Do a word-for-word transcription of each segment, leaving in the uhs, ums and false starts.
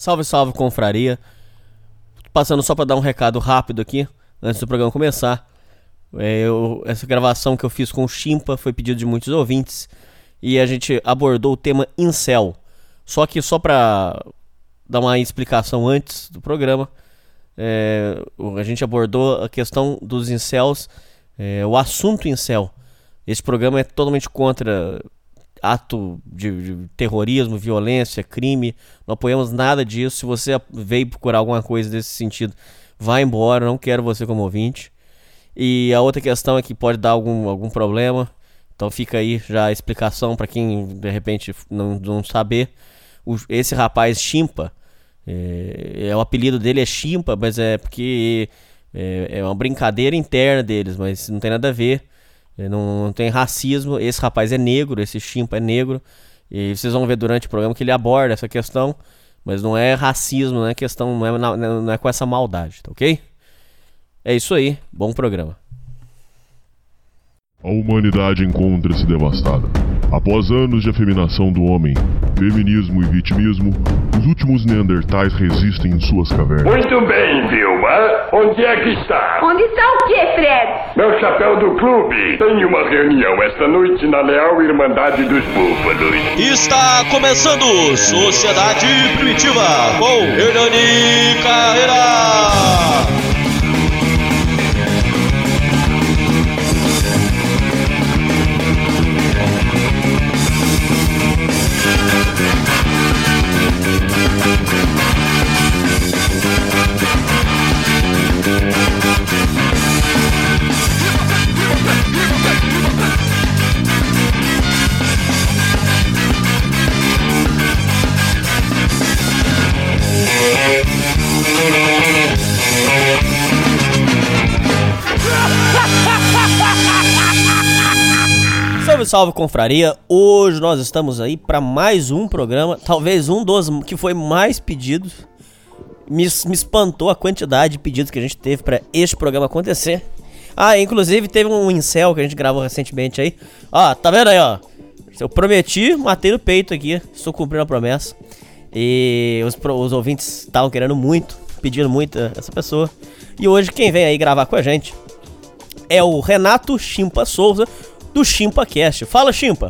Salve, salve, confraria. Passando só para dar um recado rápido aqui, antes do programa começar. É, eu, essa gravação que eu fiz com o Chimpa foi pedido de muitos ouvintes e a gente abordou o tema incel. Só que só para dar uma explicação antes do programa, é, a gente abordou a questão dos incels, é, o assunto incel. Esse programa é totalmente contra ato de, de terrorismo, violência, crime. Não apoiamos nada disso. Se você veio procurar alguma coisa desse sentido, vá embora, não quero você como ouvinte. E a outra questão é que pode dar algum, algum problema. Então fica aí já a explicação para quem de repente não, não saber. O, esse rapaz Chimpa, é, é, o apelido dele é Chimpa, mas é porque é, é uma brincadeira interna deles, mas não tem nada a ver. Não, não tem racismo. Esse rapaz é negro, esse Chimpa é negro. E vocês vão ver durante o programa que ele aborda essa questão. Mas não é racismo, não é questão, não é, não, não é com essa maldade, tá ok? É isso aí, bom programa. A humanidade encontra-se devastada. Após anos de afeminação do homem, feminismo e vitimismo, os últimos neandertais resistem em suas cavernas. Muito bem, Vilma. Onde é que está? Onde está o quê, Fred? Meu chapéu do clube. Tem uma reunião esta noite na Leal Irmandade dos Búfalos. Está começando Sociedade Primitiva com Hernani Carreira. Salve, salve, confraria. Hoje nós estamos aí para mais um programa, talvez um dos que foi mais pedidos. Me, me espantou a quantidade de pedidos que a gente teve para este programa acontecer. Ah, inclusive teve um incel que a gente gravou recentemente aí. Ó, tá vendo aí, ó? Eu prometi, matei no peito aqui. Estou cumprindo a promessa. E os, os ouvintes estavam querendo muito, pedindo muito essa pessoa. E hoje quem vem aí gravar com a gente é o Renato Chimpa Souza, do ChimpaCast. Fala, Chimpa.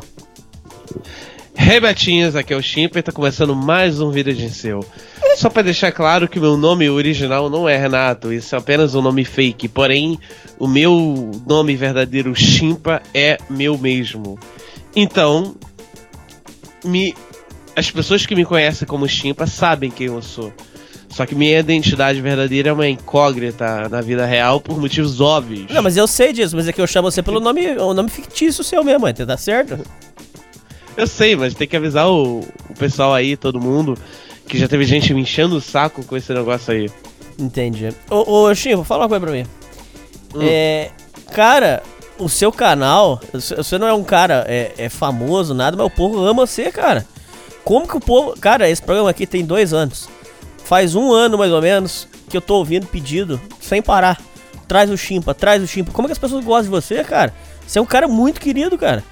Hey, Betinhos, aqui é o Chimpa e tá começando mais um Vida de Incel. Só pra deixar claro que o meu nome original não é Renato, isso é apenas um nome fake. Porém, o meu nome verdadeiro, Chimpa, é meu mesmo. Então, me... as pessoas que me conhecem como Chimpa sabem quem eu sou. Só que minha identidade verdadeira é uma incógnita na vida real por motivos óbvios. Não, mas eu sei disso, mas é que eu chamo você pelo nome, o nome fictício seu mesmo, tá certo? Eu sei, mas tem que avisar o, o pessoal aí, todo mundo, que já teve gente me enchendo o saco com esse negócio aí. Entendi. Ô, ô Chico, fala uma coisa pra mim. Hum. É, cara, o seu canal, você não é um cara é, é famoso, nada, mas o povo ama você, cara. Como que o povo... Cara, esse programa aqui tem dois anos. Faz um ano, mais ou menos, que eu tô ouvindo pedido, sem parar. Traz o Chimpa, traz o Chimpa. Como é que as pessoas gostam de você, cara? Você é um cara muito querido, cara.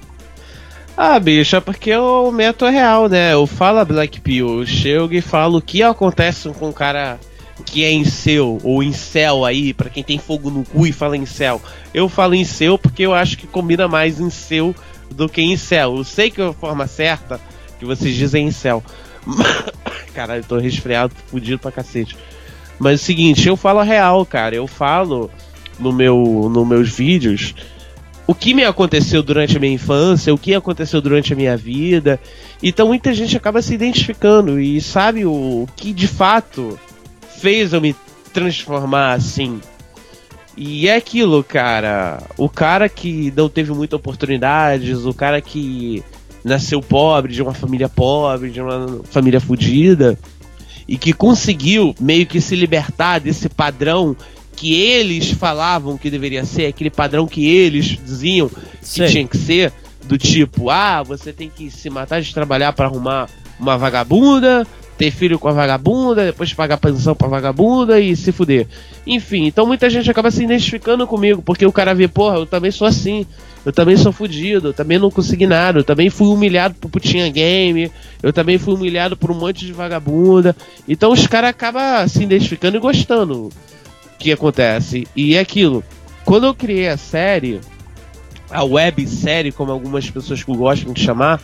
Ah, bicho, é porque o método é real, né? Eu falo a Black Pill, eu chego e falo o que acontece com um cara que é incel, ou incel aí, pra quem tem fogo no cu e fala incel. Eu falo incel porque eu acho que combina mais incel do que incel. Eu sei que é a forma certa que vocês dizem incel. Caralho, eu tô resfriado, fudido pra cacete. Mas é o seguinte, eu falo a real, cara. Eu falo no meu, nos meus vídeos o que me aconteceu durante a minha infância, o que aconteceu durante a minha vida. Então muita gente acaba se identificando e sabe o que de fato fez eu me transformar assim. E é aquilo, cara. O cara que não teve muitas oportunidades, o cara que nasceu pobre, de uma família pobre, de uma família fodida, e que conseguiu meio que se libertar desse padrão que eles falavam que deveria ser, aquele padrão que eles diziam que Sei. tinha que ser, do tipo, ah, você tem que se matar de trabalhar para arrumar uma vagabunda, ter filho com a vagabunda, depois pagar pensão pra vagabunda e se fuder. Enfim, então muita gente acaba se identificando comigo, porque o cara vê, porra, eu também sou assim, eu também sou fudido, eu também não consegui nada, eu também fui humilhado por putinha game, eu também fui humilhado por um monte de vagabunda. Então os caras acabam se identificando e gostando. O que acontece? E é aquilo, quando eu criei a série, a websérie, como algumas pessoas que gostam de chamar,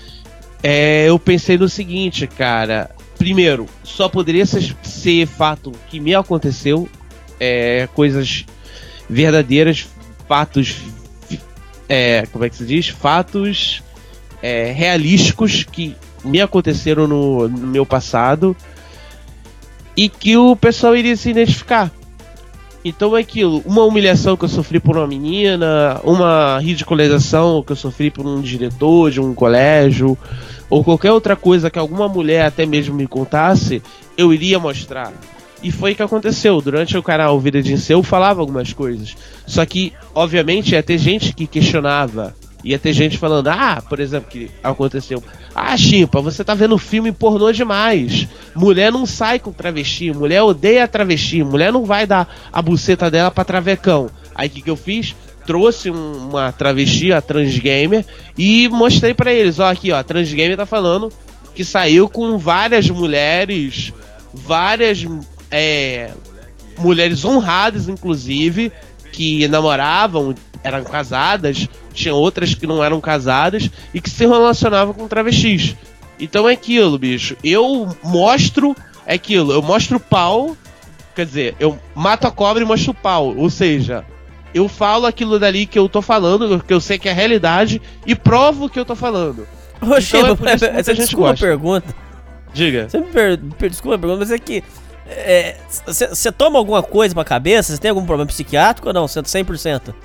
é, eu pensei no seguinte, cara. Primeiro, só poderia ser, ser fato que me aconteceu, é, coisas verdadeiras, fatos, é, como é que se diz? Fatos é, realísticos que me aconteceram no, no meu passado e que o pessoal iria se identificar. Então é aquilo, uma humilhação que eu sofri por uma menina, uma ridicularização que eu sofri por um diretor de um colégio, ou qualquer outra coisa que alguma mulher até mesmo me contasse, eu iria mostrar. E foi o que aconteceu. Durante o canal Vida de Incel eu falava algumas coisas. Só que, obviamente, ia ter gente que questionava. Ia ter gente falando, ah, por exemplo, que aconteceu. Ah, Chimpa, você tá vendo filme pornô demais. Mulher não sai com travesti, mulher odeia travesti, mulher não vai dar a buceta dela pra travecão. Aí o que, que eu fiz? Trouxe um, uma travesti, a transgamer, e mostrei pra eles, ó, aqui, ó, a transgamer tá falando que saiu com várias mulheres, várias é, mulheres honradas, inclusive, que namoravam, eram casadas, tinha outras que não eram casadas e que se relacionavam com travestis. Então é aquilo, bicho. Eu mostro é aquilo, eu mostro o pau, quer dizer, eu mato a cobra e mostro o pau. Ou seja, eu falo aquilo dali que eu tô falando, que eu sei que é a realidade, e provo o que eu tô falando. Ô, Chico, então é essa desculpa a pergunta. Diga. Você me per... desculpa a pergunta, mas é que você é, toma alguma coisa pra cabeça? Você tem algum problema psiquiátrico ou não? Você é cem por cento?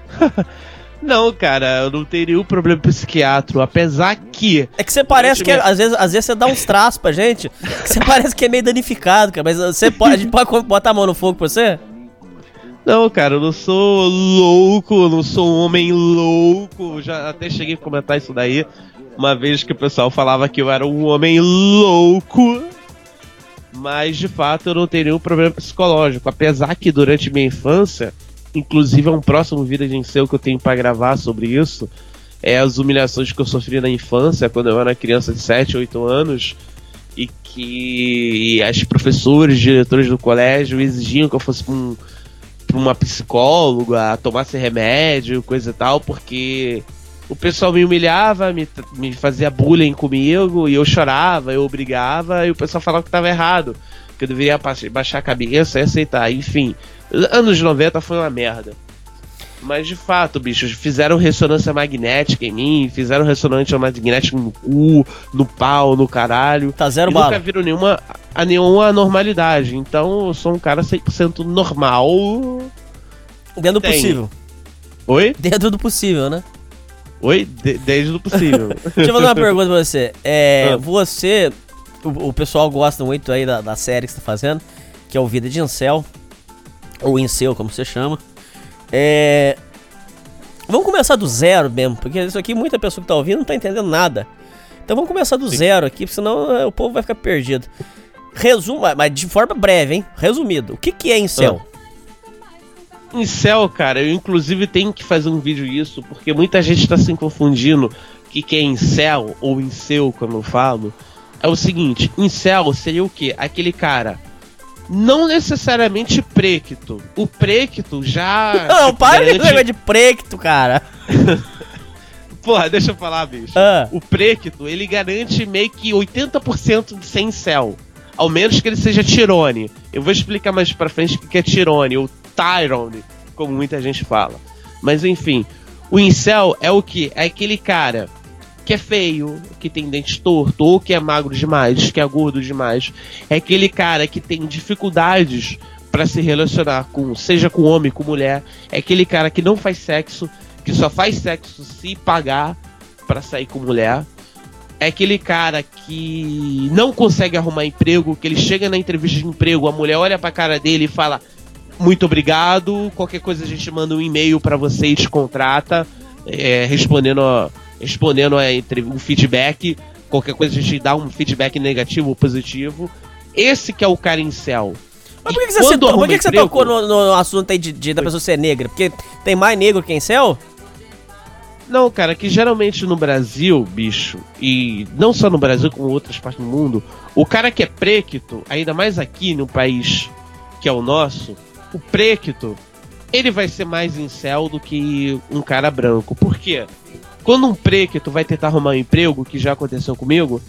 Não, cara, eu não tenho nenhum problema psiquiátrico, apesar que... É que você parece que, é, às vezes às vezes você dá uns traços pra gente, que você parece que é meio danificado, cara, mas você pode, a gente pode botar a mão no fogo pra você? Não, cara, eu não sou louco, eu não sou um homem louco, já até cheguei a comentar isso daí, uma vez que o pessoal falava que eu era um homem louco, mas de fato eu não tenho nenhum problema psicológico, apesar que durante minha infância... Inclusive é um próximo Vida de Incel que eu tenho pra gravar sobre isso. É as humilhações que eu sofri na infância, quando eu era criança de sete, oito anos. E que as professores, diretores do colégio exigiam que eu fosse pra, um, pra uma psicóloga, tomasse remédio, coisa e tal, porque o pessoal me humilhava, me, me fazia bullying comigo, e eu chorava, eu obrigava, e o pessoal falava que tava errado, que eu deveria baixar a cabeça e aceitar, enfim. Anos noventa foi uma merda. Mas de fato, bicho, fizeram ressonância magnética em mim, fizeram ressonância magnética no cu, no pau, no caralho. Tá zero e bala. Nunca viram nenhuma, a nenhuma normalidade. Então eu sou um cara cem por cento normal. Dentro do Tem. possível. Oi? Dentro do possível, né? Oi? De, desde o possível. Deixa eu fazer uma pergunta pra você. É, ah. Você, o, o pessoal gosta muito aí da, da série que você tá fazendo, que é o Vida de Incel. Ou Incel, como você chama. É... Vamos começar do zero mesmo, porque isso aqui muita pessoa que tá ouvindo não tá entendendo nada. Então vamos começar do Sim. zero aqui, porque senão é, o povo vai ficar perdido. Resuma, mas de forma breve, hein? Resumido, o que que é Incel? Ah. Incel, cara, eu inclusive tenho que fazer um vídeo disso, porque muita gente tá se confundindo o que que é Incel, ou Incel, como eu falo. É o seguinte, Incel seria o quê? Aquele cara... Não necessariamente prequito. O prequito já... Não, tipo, para garante... de negócio de prequito, cara. Porra, deixa eu falar, bicho. Ah. O prequito, ele garante meio que oitenta por cento de ser incel. Ao menos que ele seja Tyrone. Eu vou explicar mais pra frente o que é Tyrone, ou Tyrone, como muita gente fala. Mas enfim, o incel é o que? É aquele cara... que é feio, que tem dente torto, ou que é magro demais, que é gordo demais. É aquele cara que tem dificuldades para se relacionar com, seja com homem, com mulher. É aquele cara que não faz sexo, que só faz sexo se pagar para sair com mulher. É aquele cara que não consegue arrumar emprego, que ele chega na entrevista de emprego, a mulher olha pra cara dele e fala: muito obrigado, qualquer coisa a gente manda um e-mail para você e te contrata, é, respondendo a... respondendo a entre, um feedback, qualquer coisa a gente dá um feedback negativo ou positivo. Esse que é o cara incel. Mas por que, que você, citou, por que que você emprego... tocou no, no assunto aí de, de, da pessoa ser negra? Porque tem mais negro que incel? Não, cara, que geralmente no Brasil, bicho, e não só no Brasil, como em outras partes do mundo, o cara que é preto, ainda mais aqui no país que é o nosso, o preto, ele vai ser mais incel do que um cara branco. Por quê? Quando um preto vai tentar arrumar um emprego, que já aconteceu comigo...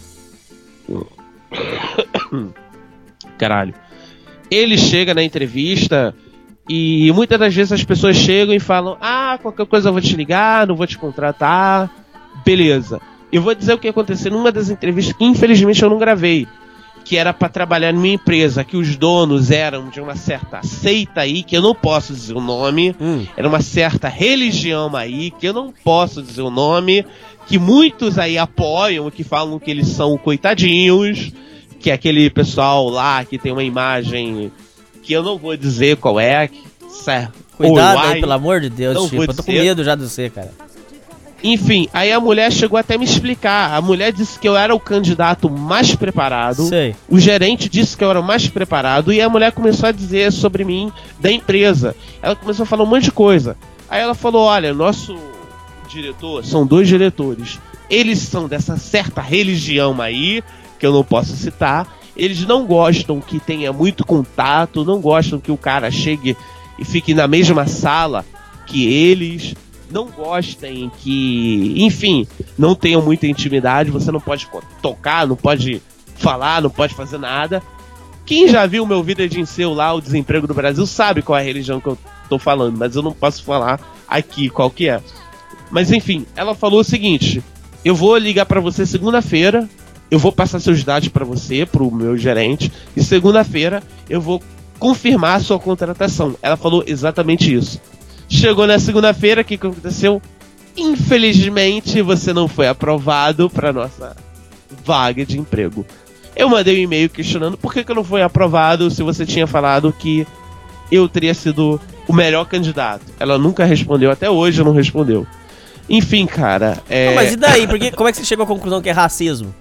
Caralho. Ele chega na entrevista e muitas das vezes as pessoas chegam e falam: ah, qualquer coisa eu vou te ligar, não vou te contratar. Beleza. Eu vou dizer o que aconteceu numa das entrevistas que infelizmente eu não gravei, que era pra trabalhar numa empresa que os donos eram de uma certa seita aí, que eu não posso dizer o nome, hum. Era uma certa religião aí, que eu não posso dizer o nome, que muitos aí apoiam, que falam que eles são coitadinhos, que é aquele pessoal lá que tem uma imagem que eu não vou dizer qual é. Certo. Cuidado aí, aí, pelo amor de Deus, Chico. Eu tô com medo já de você, cara. Enfim, aí a mulher chegou até me explicar. A mulher disse que eu era o candidato mais preparado. Sei. O gerente disse que eu era o mais preparado. E a mulher começou a dizer sobre mim, da empresa. Ela começou a falar um monte de coisa. Aí ela falou: olha, nosso diretor, são dois diretores. Eles são dessa certa religião aí, que eu não posso citar. Eles não gostam que tenha muito contato, não gostam que o cara chegue e fique na mesma sala que eles, não gostem que, enfim, não tenham muita intimidade, você não pode tocar, não pode falar, não pode fazer nada. Quem já viu o meu vídeo de incel lá, o desemprego do Brasil, sabe qual é a religião que eu tô falando, mas eu não posso falar aqui qual que é. Mas enfim, ela falou o seguinte: eu vou ligar pra você segunda-feira, eu vou passar seus dados pra você, pro meu gerente, e segunda-feira eu vou confirmar a sua contratação. Ela falou exatamente isso. Chegou na segunda-feira, o que, que aconteceu? Infelizmente, você não foi aprovado pra nossa vaga de emprego. Eu mandei um e-mail questionando por que, que eu não fui aprovado se você tinha falado que eu teria sido o melhor candidato. Ela nunca respondeu, até hoje não respondeu. Enfim, cara... É... Não, mas e daí? Porque, como é que você chegou à conclusão que é racismo?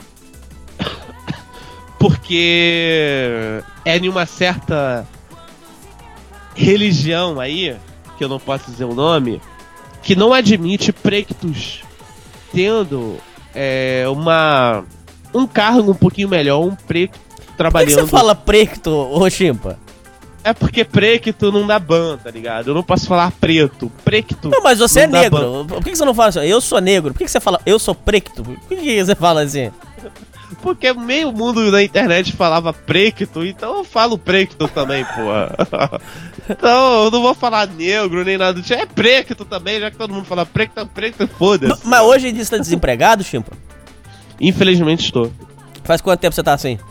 Porque é em uma certa religião aí, que eu não posso dizer o nome, que não admite pretos tendo é, uma, um cargo um pouquinho melhor, um preto trabalhando... Por que você fala preto, ô Chimpa? É porque preto não dá ban, tá ligado? Eu não posso falar preto. Preto. Não, mas você é negro. Por que você não fala assim? Eu sou negro. Por que você fala eu sou preto? Por que você fala assim? Porque meio mundo na internet falava preto, então eu falo preto também, porra. Então eu não vou falar negro nem nada do tipo. É preto também, já que todo mundo fala preto, preto, foda-se. Mas hoje em dia você tá desempregado, Chimpa? Infelizmente estou. Faz quanto tempo você tá assim?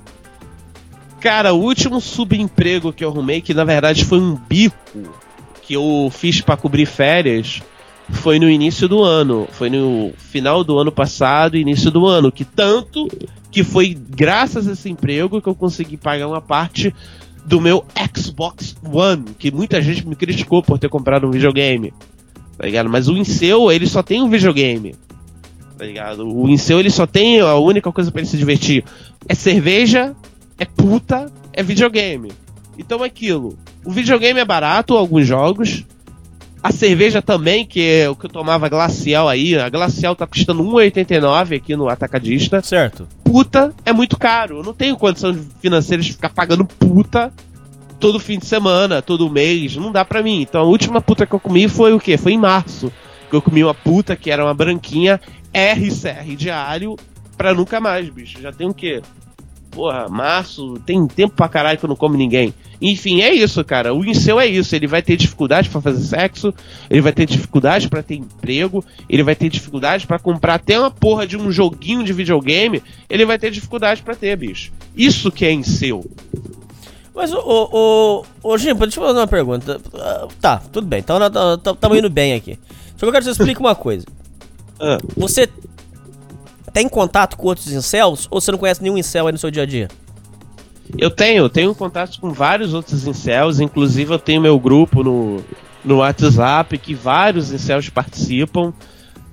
Cara, o último subemprego que eu arrumei, que na verdade foi um bico que eu fiz pra cobrir férias, foi no início do ano. Foi no final do ano passado, início do ano. Que tanto que foi graças a esse emprego que eu consegui pagar uma parte do meu Xbox One, que muita gente me criticou por ter comprado um videogame, tá ligado? Mas o incel, ele só tem um videogame, tá ligado? O incel, ele só tem a única coisa pra ele se divertir: é cerveja, é puta, é videogame. Então é aquilo. O videogame é barato, alguns jogos. A cerveja também, que é o que eu tomava Glacial aí. A Glacial tá custando um real e oitenta e nove centavos aqui no Atacadista. Certo. Puta é muito caro. Eu não tenho condições financeiras de ficar pagando puta todo fim de semana, todo mês. Não dá pra mim. Então a última puta que eu comi foi o quê? Foi em março. Que eu comi uma puta que era uma branquinha R C R diário pra nunca mais, bicho. Já tem o quê? Porra, março, tem tempo pra caralho que eu não como ninguém. Enfim, é isso, cara. O incel é isso. Ele vai ter dificuldade pra fazer sexo, ele vai ter dificuldade pra ter emprego, ele vai ter dificuldade pra comprar até uma porra de um joguinho de videogame, ele vai ter dificuldade pra ter, bicho. Isso que é incel. Mas, ô, ô, ô, ô Gimpa, deixa eu fazer uma pergunta. Tá, tudo bem, então estamos indo bem aqui. Só que eu quero que você explique uma coisa. Ah. Você tem contato com outros incels ou você não conhece nenhum incel aí no seu dia a dia? Eu tenho, tenho contato com vários outros incels, inclusive eu tenho meu grupo no, no WhatsApp que vários incels participam.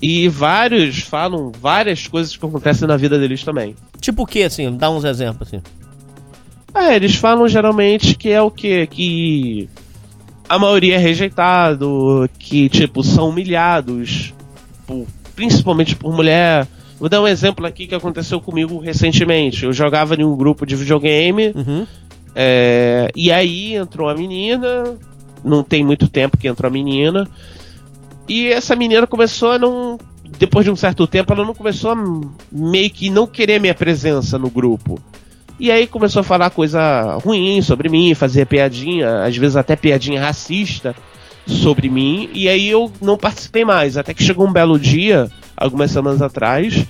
E vários falam várias coisas que acontecem na vida deles também. Tipo o que, assim? Dá uns exemplos, assim. É, eles falam geralmente que é o quê? Que a maioria é rejeitado, que, tipo, são humilhados, por, principalmente por mulher. Vou dar um exemplo aqui que aconteceu comigo recentemente. Eu jogava em um grupo de videogame, Uhum. é, e aí entrou a menina, não tem muito tempo que entrou a menina, e essa menina começou a não... Depois de um certo tempo, ela não começou a meio que não querer minha presença no grupo. E aí começou a falar coisa ruim sobre mim, fazer piadinha, às vezes até piadinha racista sobre mim, e aí eu não participei mais, até que chegou um belo dia, algumas semanas atrás,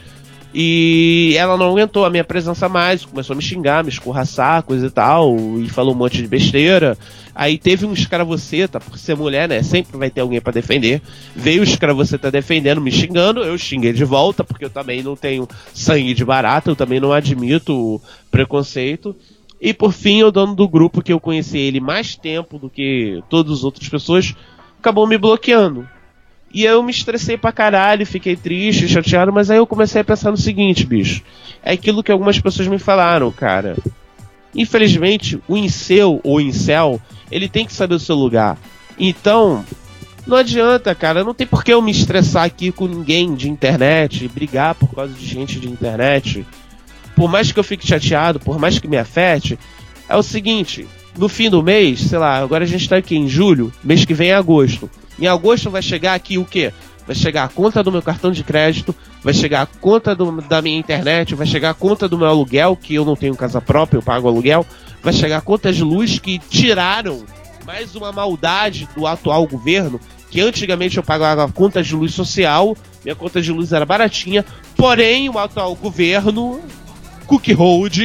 e ela não aguentou a minha presença mais, começou a me xingar, me escorraçar, coisa e tal, e falou um monte de besteira. Aí teve um escravoceta, por ser mulher, né, sempre vai ter alguém pra defender, veio o escravoceta defendendo, me xingando, eu xinguei de volta, porque eu também não tenho sangue de barata, eu também não admito preconceito. E por fim, o dono do grupo, que eu conheci ele mais tempo do que todas as outras pessoas, acabou me bloqueando. E eu me estressei pra caralho, fiquei triste, chateado, mas aí eu comecei a pensar no seguinte, bicho. É aquilo que algumas pessoas me falaram, cara. Infelizmente, o incel ou incel, ele tem que saber o seu lugar. Então, não adianta, cara, não tem por que eu me estressar aqui com ninguém de internet, brigar por causa de gente de internet. Por mais que eu fique chateado, por mais que me afete, é o seguinte, no fim do mês, sei lá, agora a gente tá aqui em julho, mês que vem é agosto. Em agosto vai chegar aqui o quê? Vai chegar a conta do meu cartão de crédito, vai chegar a conta do, da minha internet, vai chegar a conta do meu aluguel, que eu não tenho casa própria, eu pago aluguel, vai chegar a conta de luz que tiraram mais uma maldade do atual governo, que antigamente eu pagava a conta de luz social, minha conta de luz era baratinha, porém o atual governo, Cookhold,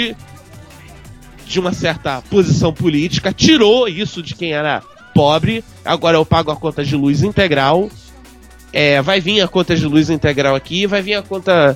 de uma certa posição política, tirou isso de quem era pobre. Agora eu pago a conta de luz integral. É, vai vir a conta de luz integral aqui, vai vir a conta...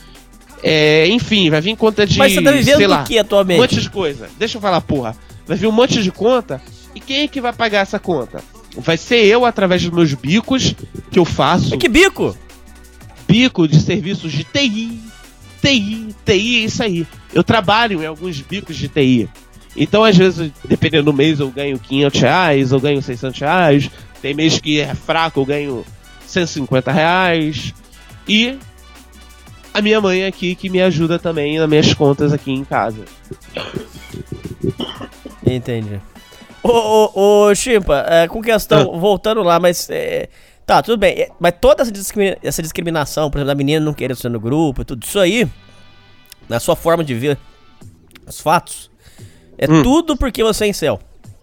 É, enfim, vai vir conta de... Mas você tá vivendo sei do lá, que atualmente? um monte de coisa. Deixa eu falar, porra. Vai vir um monte de conta. E quem é que vai pagar essa conta? Vai ser eu, através dos meus bicos que eu faço. Que bico? Bico de serviços de T I. T I, T I é isso aí. Eu trabalho em alguns bicos de T I. Então, às vezes, dependendo do mês, eu ganho quinhentos reais, eu ganho seiscentos reais. Tem mês que é fraco, eu ganho cento e cinquenta reais. E a minha mãe aqui que me ajuda também nas minhas contas aqui em casa. Entendi. Ô, ô, ô Chimpa, é, com questão, ah. voltando lá, mas... É, tá, tudo bem. É, mas toda essa, discrimina- essa discriminação, por exemplo, da menina não querer ser no grupo, tudo isso aí, na sua forma de ver os fatos, é hum. tudo porque você é incel.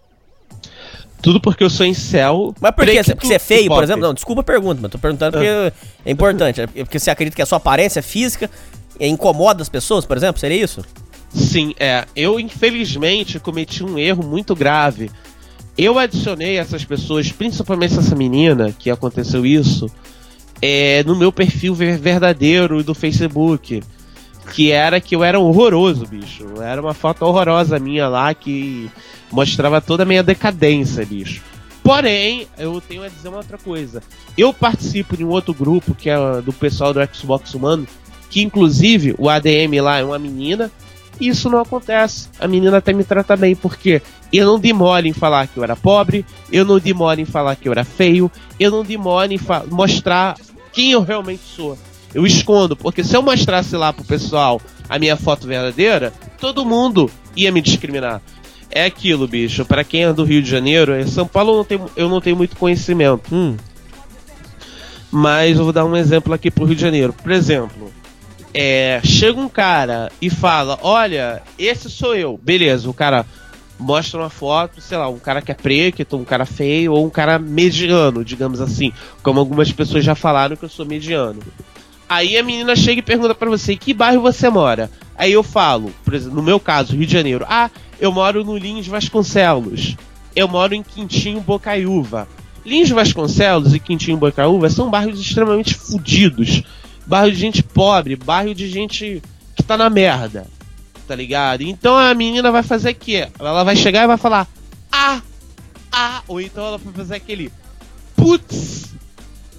Tudo porque eu sou incel. Mas por quê? Porque você é feio, por exemplo? Não, desculpa a pergunta, mas tô perguntando porque ah. é importante. É porque você acredita que a sua aparência física incomoda as pessoas, por exemplo? Seria isso? Sim, é. Eu, infelizmente, cometi um erro muito grave. Eu adicionei essas pessoas, principalmente essa menina, que aconteceu isso, é, no meu perfil verdadeiro do Facebook. Que era que eu era horroroso, bicho. Era uma foto horrorosa minha lá que mostrava toda a minha decadência, bicho. Porém, eu tenho a dizer uma outra coisa. Eu participo de um outro grupo, que é do pessoal do Xbox Humano, que inclusive o A D M lá é uma menina, e isso não acontece. A menina até me trata bem, porque eu não demoro em falar que eu era pobre, eu não demoro em falar que eu era feio, eu não demoro em fa- mostrar quem eu realmente sou. Eu escondo, porque se eu mostrasse lá pro pessoal a minha foto verdadeira, todo mundo ia me discriminar. É aquilo, bicho, pra quem é do Rio de Janeiro, em São Paulo eu não tenho, eu não tenho muito conhecimento. Hum. Mas eu vou dar um exemplo aqui pro Rio de Janeiro. Por exemplo, é, chega um cara e fala, olha, esse sou eu. Beleza, o cara mostra uma foto, sei lá, um cara que é preto, um cara feio, ou um cara mediano, digamos assim. Como algumas pessoas já falaram que eu sou mediano. Aí a menina chega e pergunta pra você, em que bairro você mora? Aí eu falo, por exemplo, no meu caso, Rio de Janeiro. Ah, eu moro no Lins Vasconcelos. Eu moro em Quintinho Bocaiúva. Lins Vasconcelos e Quintinho Bocaiúva são bairros extremamente fodidos. Bairro de gente pobre, bairro de gente que tá na merda. Tá ligado? Então a menina vai fazer o quê? Ela vai chegar e vai falar, ah, ah, ou então ela vai fazer aquele, putz,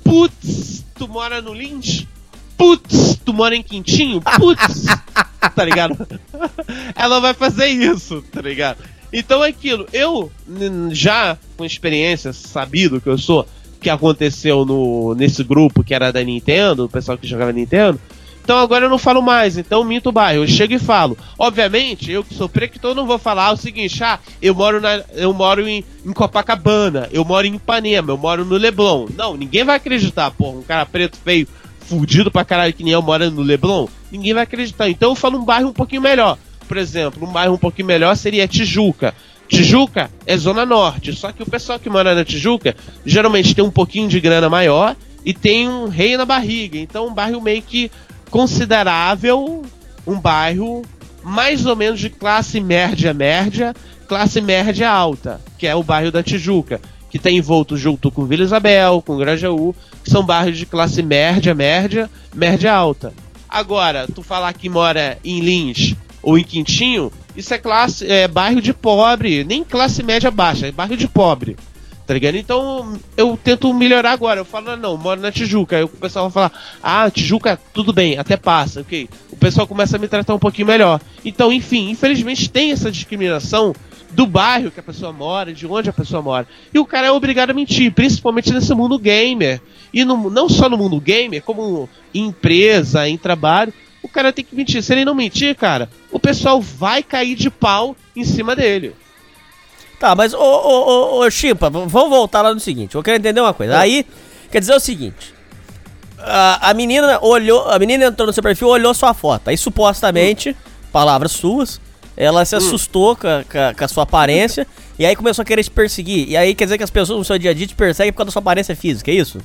Putz, tu mora no Lins? Putz, tu mora em Quintinho? Putz, tá ligado? Ela vai fazer isso, tá ligado? Então é aquilo, eu já com experiência, sabido que eu sou, que aconteceu no, nesse grupo que era da Nintendo, o pessoal que jogava Nintendo, então agora eu não falo mais, então minto o bairro, eu chego e falo. Obviamente, eu que sou preto, não vou falar o seguinte, ah, eu moro, na, eu moro em, em Copacabana, eu moro em Ipanema, eu moro no Leblon. Não, ninguém vai acreditar, porra, um cara preto feio, fudido pra caralho que nem eu moro no Leblon, ninguém vai acreditar. Então eu falo um bairro um pouquinho melhor. Por exemplo, um bairro um pouquinho melhor seria Tijuca. Tijuca é zona norte, só que o pessoal que mora na Tijuca geralmente tem um pouquinho de grana maior e tem um rei na barriga. Então um bairro meio que considerável, um bairro mais ou menos de classe média média, classe média alta, que é o bairro da Tijuca, que está envolto junto com Vila Isabel, com Grajaú, que são bairros de classe média média, média alta. Agora, tu falar que mora em Lins ou em Quintinho, isso é classe, é bairro de pobre, nem classe média baixa, é bairro de pobre, tá ligado? Então eu tento melhorar agora, eu falo, não, não, moro na Tijuca, aí o pessoal vai falar, ah, Tijuca, tudo bem, até passa, ok? O pessoal começa a me tratar um pouquinho melhor. Então, enfim, infelizmente tem essa discriminação do bairro que a pessoa mora, de onde a pessoa mora. E o cara é obrigado a mentir, principalmente nesse mundo gamer. E no, não só no mundo gamer, como em empresa, em trabalho, o cara tem que mentir. Se ele não mentir, cara, o pessoal vai cair de pau em cima dele. Tá, mas ô, ô, ô, ô Chimpa, vamos voltar lá no seguinte. Eu quero entender uma coisa. É. Aí, quer dizer o seguinte. A, a menina olhou, a menina entrou no seu perfil, olhou sua foto. Aí supostamente, hum. palavras suas, ela se assustou hum. com, a, com a sua aparência e aí começou a querer te perseguir. E aí quer dizer que as pessoas no seu dia a dia te perseguem por causa da sua aparência física, é isso?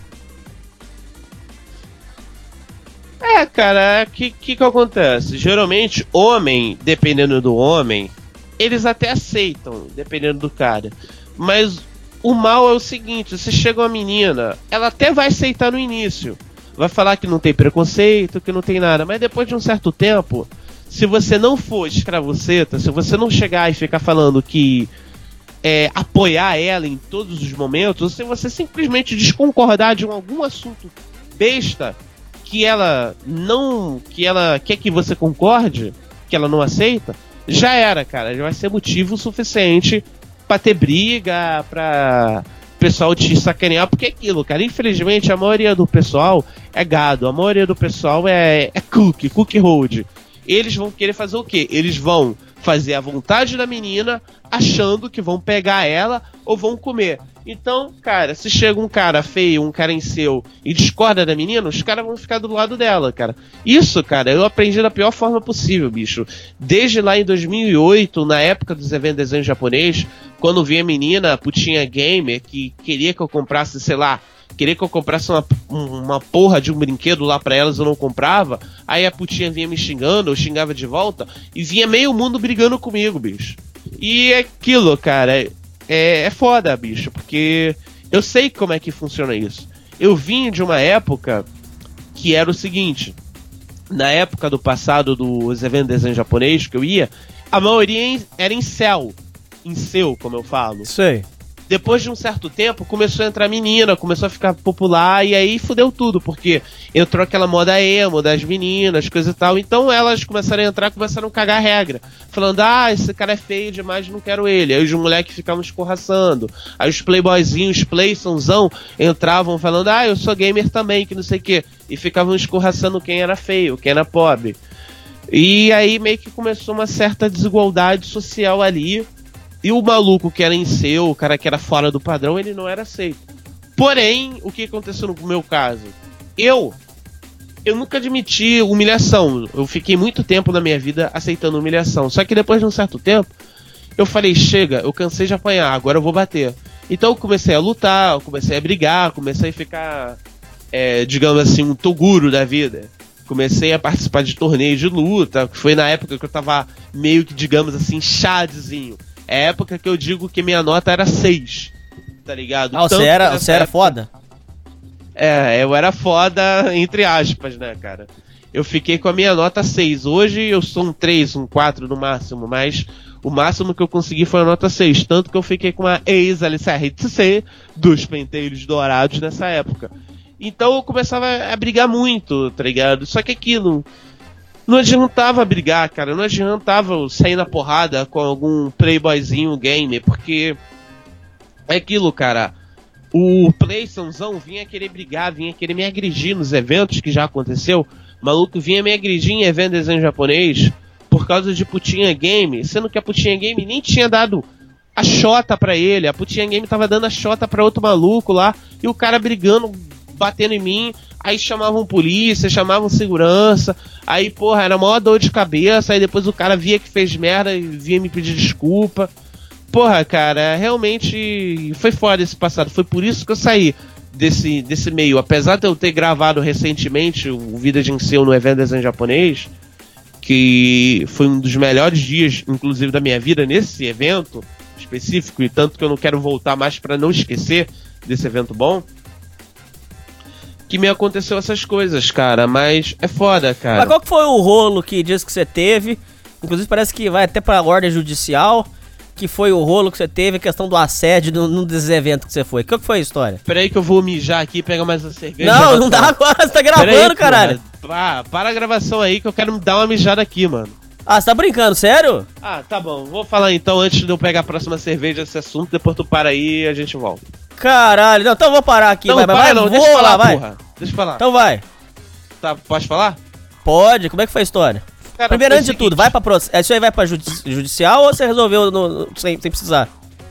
É, cara, o que, que que acontece? Geralmente, homem, dependendo do homem, eles até aceitam, dependendo do cara. Mas o mal é o seguinte, se chega uma menina, ela até vai aceitar no início. Vai falar que não tem preconceito, que não tem nada. Mas depois de um certo tempo, se você não for escravoceta, se você não chegar e ficar falando que é, apoiar ela em todos os momentos, se você simplesmente desconcordar de algum assunto besta que ela não, que ela quer que você concorde, que ela não aceita, já era, cara, já vai ser motivo suficiente pra ter briga, pra pessoal te sacanear, porque é aquilo, cara, infelizmente a maioria do pessoal é gado, a maioria do pessoal é, é cookie, cookie hold. Eles vão querer fazer o quê? Eles vão fazer a vontade da menina, achando que vão pegar ela ou vão comer. Então, cara, se chega um cara feio, um cara em seu e discorda da menina, os caras vão ficar do lado dela, cara. Isso, cara, eu aprendi da pior forma possível, bicho. Desde lá em dois mil e oito, na época dos eventos de desenho japonês, quando vi a menina, putinha gamer, que queria que eu comprasse, sei lá, queria que eu comprasse uma, uma porra de um brinquedo lá pra elas, eu não comprava. Aí a putinha vinha me xingando, eu xingava de volta, e vinha meio mundo brigando comigo, bicho. E é aquilo, cara, é, é foda, bicho, porque eu sei como é que funciona isso. Eu vim de uma época que era o seguinte, na época do passado dos eventos de desenho japonês que eu ia, a maioria era em céu, em seu, como eu falo. Sei. Depois de um certo tempo, começou a entrar menina, começou a ficar popular, e aí fudeu tudo, porque entrou aquela moda emo das meninas, coisa e tal. Então elas começaram a entrar, começaram a cagar a regra. Falando, ah, esse cara é feio demais, não quero ele. Aí os moleques ficavam escorraçando. Aí os playboyzinhos, os playsonzão, entravam falando, ah, eu sou gamer também, que não sei o quê. E ficavam escorraçando quem era feio, quem era pobre. E aí meio que começou uma certa desigualdade social ali. E o maluco que era em seu, o cara que era fora do padrão, ele não era aceito. Porém, o que aconteceu no meu caso? Eu, eu nunca admiti humilhação. Eu fiquei muito tempo na minha vida aceitando humilhação. Só que depois de um certo tempo, eu falei, chega, eu cansei de apanhar, agora eu vou bater. Então eu comecei a lutar, eu comecei a brigar, comecei a ficar, é, digamos assim, um Toguro da vida. Comecei a participar de torneios de luta, que foi na época que eu tava meio que, digamos assim, chadezinho. É a época que eu digo que minha nota era seis, tá ligado? Ah, você era, você era foda? É, eu era foda, entre aspas, né, cara? Eu fiquei com a minha nota seis. Hoje eu sou um três, um quatro no máximo, mas o máximo que eu consegui foi a nota seis. Tanto que eu fiquei com a ex-Alice R T C dos Penteiros Dourados nessa época. Então eu começava a brigar muito, tá ligado? Só que aquilo... Não adiantava brigar, cara. Não adiantava eu sair na porrada com algum playboyzinho gamer, porque... É aquilo, cara. O PlayStationzão vinha querer brigar, vinha querer me agredir nos eventos que já aconteceu. O maluco vinha me agredir em evento de desenho japonês por causa de Putinha Game, sendo que a Putinha Game nem tinha dado a xota pra ele. A Putinha Game tava dando a xota pra outro maluco lá, e o cara brigando, batendo em mim. Aí chamavam polícia, chamavam segurança. Aí, porra, era a maior dor de cabeça. Aí depois o cara via que fez merda e vinha me pedir desculpa. Porra, cara, realmente foi foda esse passado. Foi por isso que eu saí desse, desse meio. Apesar de eu ter gravado recentemente o Vida de Enseu no evento de desenho japonês, que foi um dos melhores dias, inclusive, da minha vida nesse evento específico, e tanto que eu não quero voltar mais pra não esquecer desse evento bom, que me aconteceu essas coisas, cara. Mas é foda, cara. Mas qual que foi o rolo que diz que você teve? Inclusive parece que vai até pra ordem judicial. Que foi o rolo que você teve, a questão do assédio num desses eventos que você foi. Qual que foi a história? Peraí que eu vou mijar aqui e pegar mais uma cerveja. Não, não dá agora, você tá gravando, aí, caralho. Ah, para a gravação aí que eu quero dar uma mijada aqui, mano. Ah, você tá brincando, sério? Ah, tá bom. Vou falar então antes de eu pegar a próxima cerveja desse assunto, depois tu para aí e a gente volta. Caralho, não, então eu vou parar aqui, não, vai, para, vai, não, vou deixa eu falar, lá, vai. Porra. Deixa eu falar. Então vai. Tá, pode falar? Pode, como é que foi a história? Cara, primeiro, antes de seguinte. tudo, vai pra processo. Isso aí vai pra judici- judicial ou você resolveu no, no, sem, sem precisar?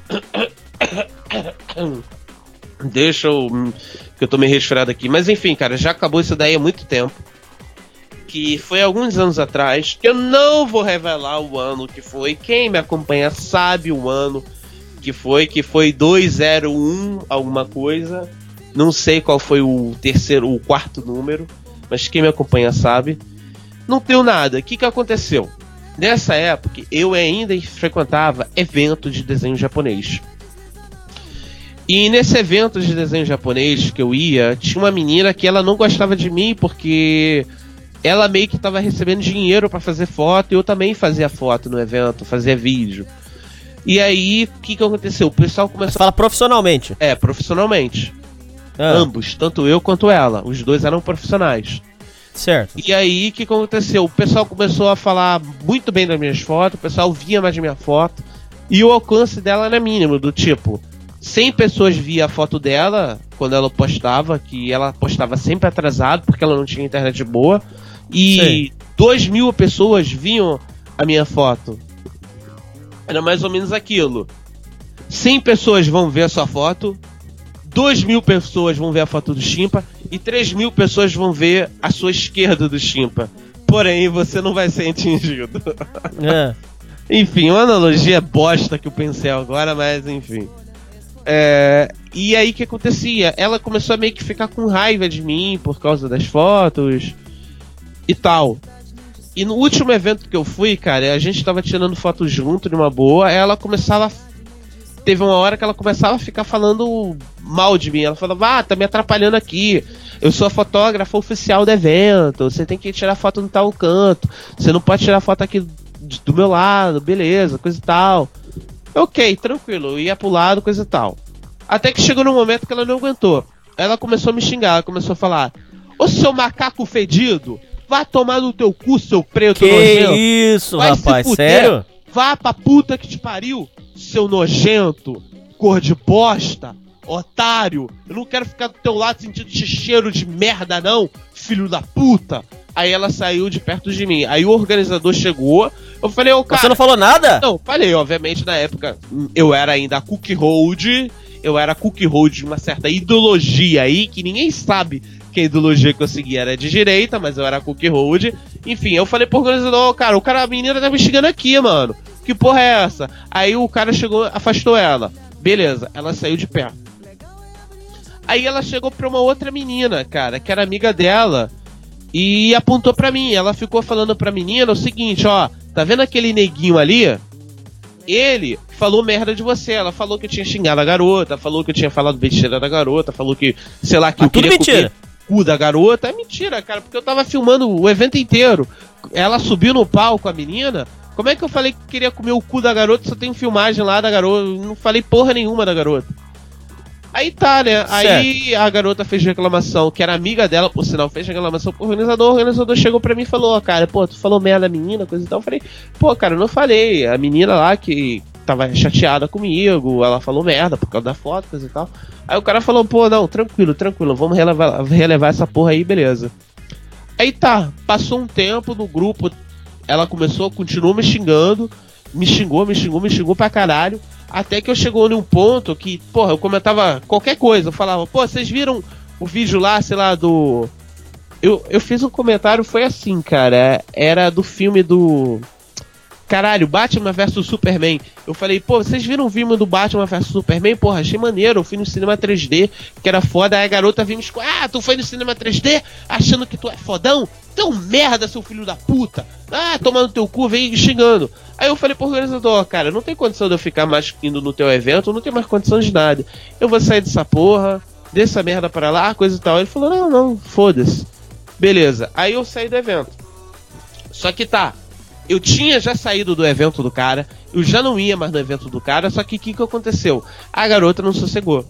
Deixa eu... que eu tô meio resfriado aqui. Mas enfim, cara, já acabou isso daí há muito tempo. Que foi alguns anos atrás. Eu não vou revelar o ano que foi. Quem me acompanha sabe o ano que foi. Que foi dois zero um alguma coisa. Não sei qual foi o terceiro, o quarto número. Mas quem me acompanha sabe. Não tenho nada. O que que aconteceu? Nessa época, eu ainda frequentava evento de desenho japonês. E nesse evento de desenho japonês que eu ia, tinha uma menina que ela não gostava de mim porque ela meio que estava recebendo dinheiro para fazer foto, e eu também fazia foto no evento, fazia vídeo. E aí, o que que aconteceu? O pessoal começou... Você fala profissionalmente. É, profissionalmente. Ah, Ambos, tanto eu quanto ela. Os dois eram profissionais. certo. E aí, o que aconteceu? O pessoal começou a falar muito bem das minhas fotos, o pessoal via mais minha foto, e o alcance dela era mínimo, do tipo, cem pessoas via a foto dela quando ela postava, que ela postava sempre atrasado, porque ela não tinha internet boa, e Sei. dois mil pessoas viam a minha foto. Era mais ou menos aquilo. cem pessoas vão ver a sua foto, duas mil pessoas vão ver a foto do Chimpa e três mil pessoas vão ver a sua esquerda do Chimpa. Porém, você não vai ser atingido. É. Enfim, uma analogia bosta que eu pensei agora, mas enfim. É, e aí o que acontecia? Ela começou a meio que ficar com raiva de mim por causa das fotos e tal. E no último evento que eu fui, cara, a gente tava tirando foto junto de uma boa, ela começava a... Teve uma hora que ela começava a ficar falando mal de mim. Ela falava, ah, tá me atrapalhando aqui. Eu sou a fotógrafa oficial do evento. Você tem que tirar foto no tal canto. Você não pode tirar foto aqui do meu lado, beleza, coisa e tal. Ok, tranquilo, eu ia pro lado, coisa e tal. Até que chegou num momento que ela não aguentou. Ela começou a me xingar, ela começou a falar, ô seu macaco fedido, vá tomar no teu cu, seu preto Que nojento. isso, Vai se rapaz, fuder. sério? Vá pra puta que te pariu, seu nojento, cor de bosta, otário. Eu não quero ficar do teu lado sentindo esse cheiro de merda não, filho da puta. Aí ela saiu de perto de mim. Aí o organizador chegou. Eu falei, ô cara... Você não falou nada? Não, falei, obviamente na época eu era ainda a Cookie Hold. Eu era a Cookie Hold de uma certa ideologia aí, que ninguém sabe que a ideologia que eu seguia era de direita, mas eu era a Cookie Hold. Enfim, eu falei pro organizador, cara, o cara, a menina tá me xingando aqui, mano. Que porra é essa? Aí o cara chegou, afastou ela. Beleza, ela saiu de perto. Aí ela chegou pra uma outra menina, cara, que era amiga dela, e apontou pra mim. Ela ficou falando pra menina o seguinte, ó, tá vendo aquele neguinho ali? Ele falou merda de você. Ela falou que eu tinha xingado a garota, falou que eu tinha falado besteira da garota, falou que, sei lá, que Ah, eu tudo queria mentira. comer o cu da garota. É mentira, cara, porque eu tava filmando o evento inteiro. Ela subiu no palco, a menina. Como é que eu falei que queria comer o cu da garota se eu tenho filmagem lá da garota? Eu não falei porra nenhuma da garota. Aí tá, né? Certo. Aí a garota fez reclamação, que era amiga dela, por sinal, fez reclamação pro organizador. O organizador chegou pra mim e falou: ó, cara, pô, tu falou merda da menina, coisa e tal. Eu falei: pô, cara, eu não falei. A menina lá que tava chateada comigo, ela falou merda por causa da foto, coisa e tal. Aí o cara falou: pô, não, tranquilo, tranquilo, vamos relevar, relevar essa porra aí, beleza. Aí tá, passou um tempo no grupo, ela começou, continuou me xingando, me xingou, me xingou, me xingou pra caralho. Até que eu chegou num ponto que, porra, eu comentava qualquer coisa. Eu falava, pô, vocês viram o vídeo lá, sei lá, do... Eu, eu fiz um comentário, foi assim, cara. Era do filme do... Caralho, Batman versus Superman. Eu falei, pô, vocês viram o filme do Batman versus Superman? Porra, achei maneiro. Eu fui no cinema três D, que era foda. Aí a garota vinha me escolher. Ah, tu foi no cinema três D achando que tu é fodão? Então merda, seu filho da puta. Ah, tomando teu cu, vem xingando. Aí eu falei pro organizador, cara, não tem condição de eu ficar mais indo no teu evento, não tem mais condição de nada. Eu vou sair dessa porra, dessa merda pra lá, coisa e tal. Ele falou, não, não, foda-se. Beleza, aí eu saí do evento. Só que tá, eu tinha já saído do evento do cara, eu já não ia mais no evento do cara, só que o que, que aconteceu? A garota não sossegou.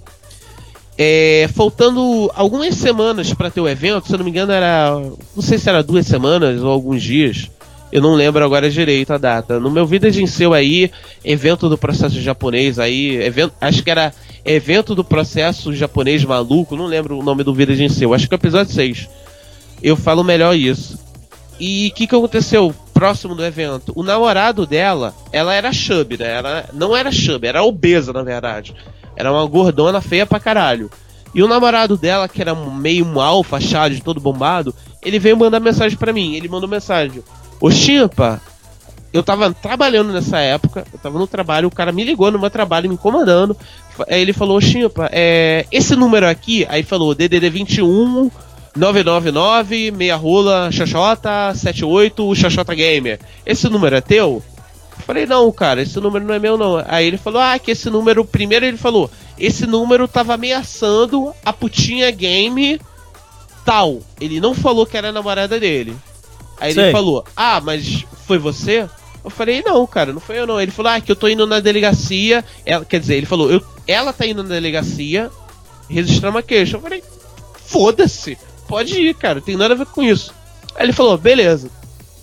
É, faltando algumas semanas pra ter o evento, se eu não me engano era, não sei se era duas semanas ou alguns dias, eu não lembro agora direito a data. No meu Vida de Seu aí, evento do processo japonês aí, evento, acho que era evento do processo japonês maluco, não lembro o nome do Vida de Seu, acho que é o episódio seis. Eu falo melhor isso. E o que, que aconteceu próximo do evento? O namorado dela, ela era chubby, né? Ela não era chubby, era obesa, na verdade. Era uma gordona feia pra caralho. E o namorado dela, que era meio um alfa, chade, todo bombado, ele veio mandar mensagem pra mim. Ele mandou mensagem: ô Chimpa, eu tava trabalhando nessa época, eu tava no trabalho, o cara me ligou no meu trabalho, me incomodando. Aí ele falou: ô Chimpa, é, esse número aqui, aí falou D D D vinte e um, nove nove nove, meia rola, xoxota, setenta e oito, xoxota gamer. Esse número é teu? Eu falei, não, cara, esse número não é meu, não. Aí ele falou, ah, que esse número... Primeiro ele falou, esse número tava ameaçando a putinha game tal. Ele não falou que era a namorada dele. Aí Sei. ele falou, ah, mas foi você? Eu falei, não, cara, não foi eu, não. Ele falou, ah, que eu tô indo na delegacia... Ela, quer dizer, ele falou, eu, ela tá indo na delegacia registrar uma queixa. Eu falei, foda-se, pode ir, cara, tem nada a ver com isso. Aí ele falou, beleza.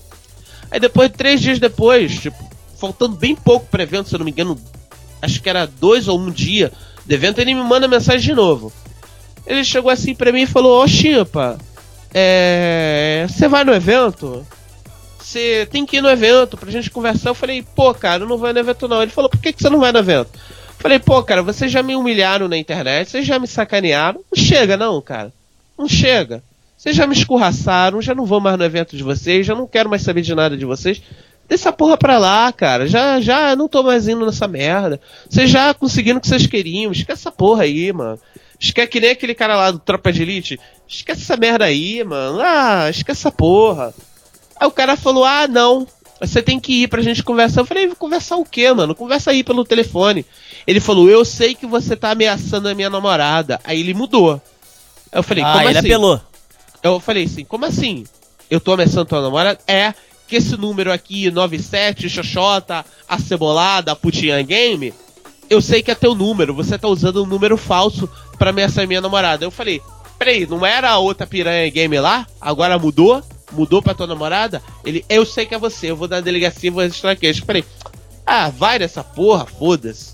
Aí depois, três dias depois, tipo, faltando bem pouco para evento, se eu não me engano, acho que era dois ou um dia do evento, ele me manda mensagem de novo. Ele chegou assim pra mim e falou, ô Chimpa, é... você vai no evento? Você tem que ir no evento pra gente conversar. Eu falei, pô, cara, eu não vou no evento não. Ele falou, por que, que você não vai no evento? Eu falei, pô, cara, vocês já me humilharam na internet, vocês já me sacanearam. Não chega não, cara, não chega. Vocês já me escorraçaram, já não vou mais no evento de vocês, já não quero mais saber de nada de vocês. Deixa essa porra pra lá, cara. Já, já não tô mais indo nessa merda. Vocês já conseguiram o que vocês queriam. Esquece essa porra aí, mano. Esquece que nem aquele cara lá do Tropa de Elite. Esquece essa merda aí, mano. Ah, esquece essa porra. Aí o cara falou, ah, não. Você tem que ir pra gente conversar. Eu falei, conversar o quê, mano? Conversa aí pelo telefone. Ele falou, eu sei que você tá ameaçando a minha namorada. Aí ele mudou. Aí eu falei, ah, como ele assim? apelou. Eu falei assim, como assim? Eu tô ameaçando tua namorada? É... que esse número aqui, nove sete, xoxota, acebolada, putinha game, eu sei que é teu número, você tá usando um número falso pra ameaçar minha namorada. Eu falei, peraí, não era a outra piranha game lá? Agora mudou? Mudou pra tua namorada? Ele, eu sei que é você, eu vou na delegacia e vou registrar queixa. Eu falei, ah, vai nessa porra, foda-se.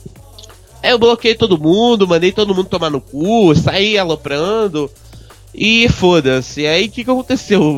Aí eu bloqueei todo mundo, mandei todo mundo tomar no cu, saí aloprando, e foda-se. E aí o que que aconteceu?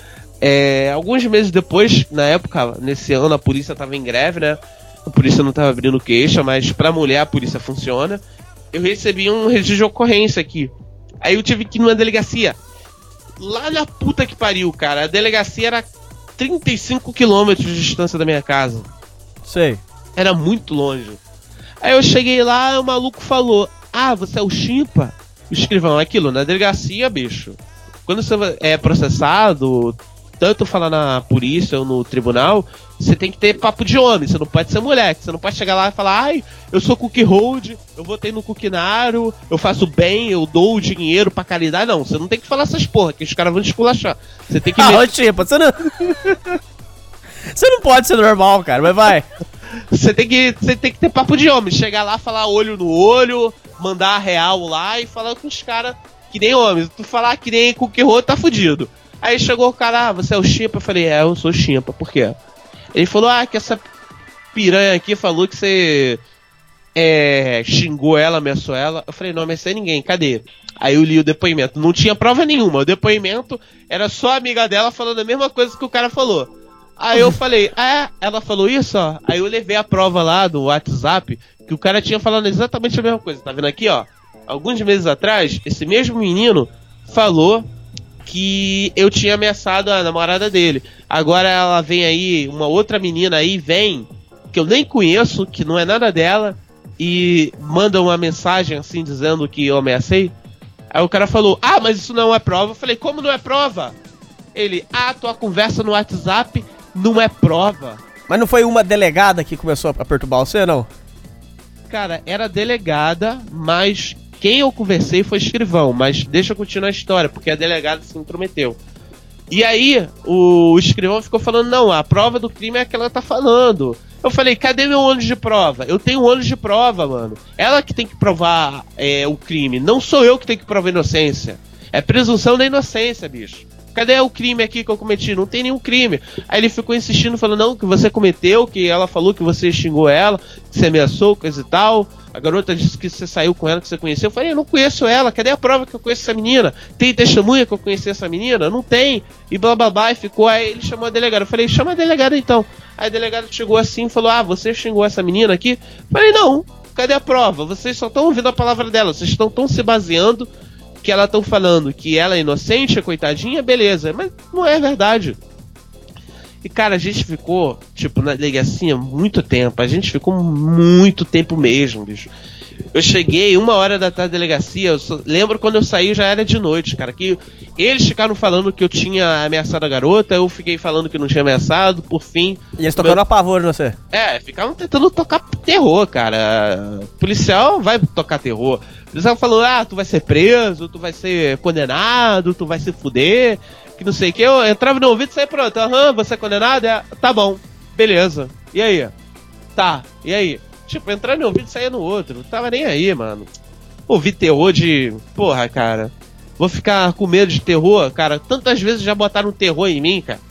É, alguns meses depois, na época, nesse ano, a polícia tava em greve, né? A polícia não tava abrindo queixa, mas pra mulher a polícia funciona. Eu recebi um registro de ocorrência aqui. Aí eu tive que ir numa delegacia. Lá na puta que pariu, cara. A delegacia era trinta e cinco quilômetros de distância da minha casa. Sei. Era muito longe. Aí eu cheguei lá e o maluco falou, ah, você é o Chimpa? O escrivão, aquilo, na delegacia, bicho. Quando você é processado... tanto falar na polícia ou no tribunal, você tem que ter papo de homem, você não pode ser mulher, você não pode chegar lá e falar, ai, eu sou cookie hold, eu votei no Cuquinaro, eu faço bem, eu dou dinheiro pra caridade, não, você não tem que falar essas porra, que os caras vão te esculachar. Você tem que... Ah, ô Chimpa, você não... você não pode ser normal, cara, mas vai. Você tem que, você tem que ter papo de homem, chegar lá, falar olho no olho, mandar a real lá e falar com os caras que nem homens. Tu falar que nem com o que tá fudido. Aí chegou o cara, ah, você é o Chimpa? Eu falei, é, eu sou o Chimpa, por quê? Ele falou, ah, que essa piranha aqui falou que você é, xingou ela, ameaçou ela. Eu falei, não ameacei ninguém, cadê? Aí eu li o depoimento, não tinha prova nenhuma, o depoimento era só a amiga dela falando a mesma coisa que o cara falou. Aí eu falei, ah, ela falou isso, ó. Aí eu levei a prova lá do WhatsApp, que o cara tinha falando exatamente a mesma coisa. Tá vendo aqui, ó? Alguns meses atrás, esse mesmo menino falou que eu tinha ameaçado a namorada dele. Agora ela vem aí, uma outra menina aí vem, que eu nem conheço, que não é nada dela, e manda uma mensagem assim, dizendo que eu ameacei. Aí o cara falou, ah, mas isso não é prova. Eu falei, como não é prova? Ele, ah, tua conversa no WhatsApp não é prova. Mas não foi uma delegada que começou a perturbar você, não? Cara, era delegada, mas quem eu conversei foi escrivão. Mas deixa eu continuar a história, porque a delegada se intrometeu. E aí, o escrivão ficou falando, não, a prova do crime é a que ela tá falando. Eu falei, cadê meu ônus de prova? Eu tenho um ônus de prova, mano. Ela que tem que provar é, o crime, não sou eu que tenho que provar a inocência. É presunção da inocência, bicho. Cadê o crime aqui que eu cometi? Não tem nenhum crime. Aí ele ficou insistindo, falando, não, que você cometeu, que ela falou que você xingou ela, que você ameaçou, coisa e tal. A garota disse que você saiu com ela, que você conheceu. Eu falei, eu não conheço ela, cadê a prova que eu conheço essa menina? Tem testemunha que eu conheci essa menina? Não tem. E blá blá blá, e ficou, aí ele chamou a delegada. Eu falei, chama a delegada então. Aí a delegada chegou assim e falou, ah, você xingou essa menina aqui? Eu falei, não, cadê a prova? Vocês só estão ouvindo a palavra dela, vocês estão tão se baseando que ela estão falando que ela é inocente, coitadinha, beleza, mas não é verdade. E cara, a gente ficou, tipo, na delegacia muito tempo, a gente ficou muito tempo mesmo, bicho. Eu cheguei uma hora da tarde da delegacia, eu só, lembro quando eu saí já era de noite, cara, que eles ficaram falando que eu tinha ameaçado a garota, eu fiquei falando que não tinha ameaçado, por fim... E eles tocaram meu... a pavor em você? É, ficavam tentando tocar terror, cara. O policial vai tocar terror. O policial falou, ah, tu vai ser preso, tu vai ser condenado, tu vai se fuder, que não sei o que. Eu entrava no ouvido e saía pronto, aham, você é condenado? É, tá bom, beleza. E aí? Tá, e aí? Tipo, entrar no ouvido e sair no outro. Não tava nem aí, mano. Ouvi terror de... Porra, cara. Vou ficar com medo de terror, cara. Tantas vezes já botaram terror em mim, cara.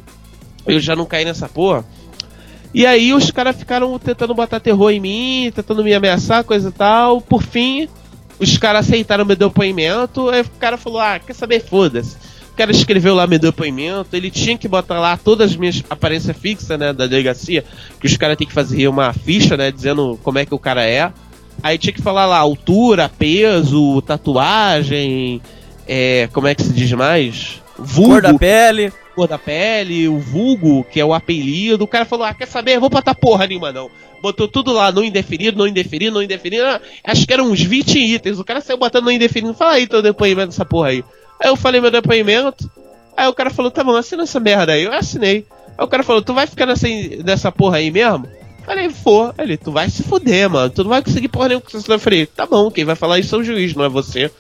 Eu já não caí nessa porra. E aí os caras ficaram tentando botar terror em mim, tentando me ameaçar, coisa e tal. Por fim, os caras aceitaram meu depoimento. Aí o cara falou, ah, quer saber? Foda-se. O cara escreveu lá meu depoimento, ele tinha que botar lá todas as minhas aparências fixas, né, da delegacia, que os caras tem que fazer uma ficha, né, dizendo como é que o cara é. Aí tinha que falar lá altura, peso, tatuagem, é, como é que se diz mais? Vulgo, cor da pele. Cor da pele, o vulgo, que é o apelido. O cara falou, ah, quer saber? Eu vou botar porra nenhuma não. Botou tudo lá, não indefinido, não indefinido, não indefinido. Acho que eram uns vinte itens. O cara saiu botando não indefinido. Fala aí teu depoimento dessa porra aí. Aí eu falei meu depoimento, aí o cara falou, tá bom, assina essa merda aí. Eu assinei. Aí o cara falou, tu vai ficar nessa, nessa porra aí mesmo? Falei, for. Ele, tu vai se fuder, mano. Tu não vai conseguir porra nenhuma. Eu falei, tá bom, quem vai falar isso é o juiz, não é você.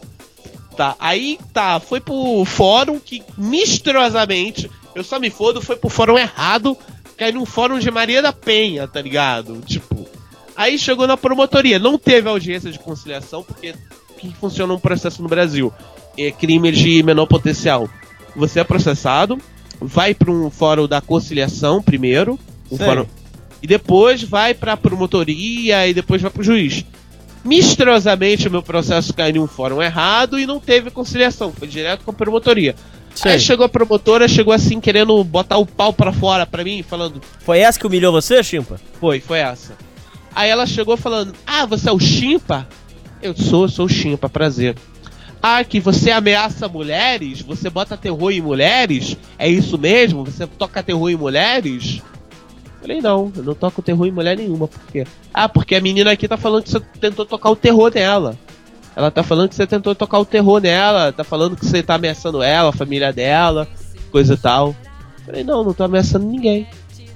Tá, aí tá, foi pro fórum que misteriosamente, eu só me fodo, foi pro fórum errado, caiu num fórum de Maria da Penha, tá ligado? Tipo, aí chegou na promotoria, não teve audiência de conciliação, porque que funciona um processo no Brasil. É crime de menor potencial. Você é processado, vai para um fórum da conciliação primeiro, um fórum, e depois vai para a promotoria e depois vai para o juiz. Misteriosamente o meu processo caiu em um fórum errado e não teve conciliação, foi direto com a promotoria. Sei. Aí chegou a promotora, chegou assim querendo botar o pau para fora para mim, falando... Foi essa que humilhou você, Chimpa? Foi, foi essa. Aí ela chegou falando, ah, você é o Chimpa? Eu sou, sou o Chimpa, prazer. Ah, que você ameaça mulheres? Você bota terror em mulheres? É isso mesmo? Você toca terror em mulheres? Falei, não, eu não toco terror em mulher nenhuma. Por quê? Ah, porque a menina aqui tá falando que você tentou tocar o terror nela. Ela tá falando que você tentou tocar o terror nela. Tá falando que você tá ameaçando ela, a família dela, coisa e tal. Falei, não, não tô ameaçando ninguém.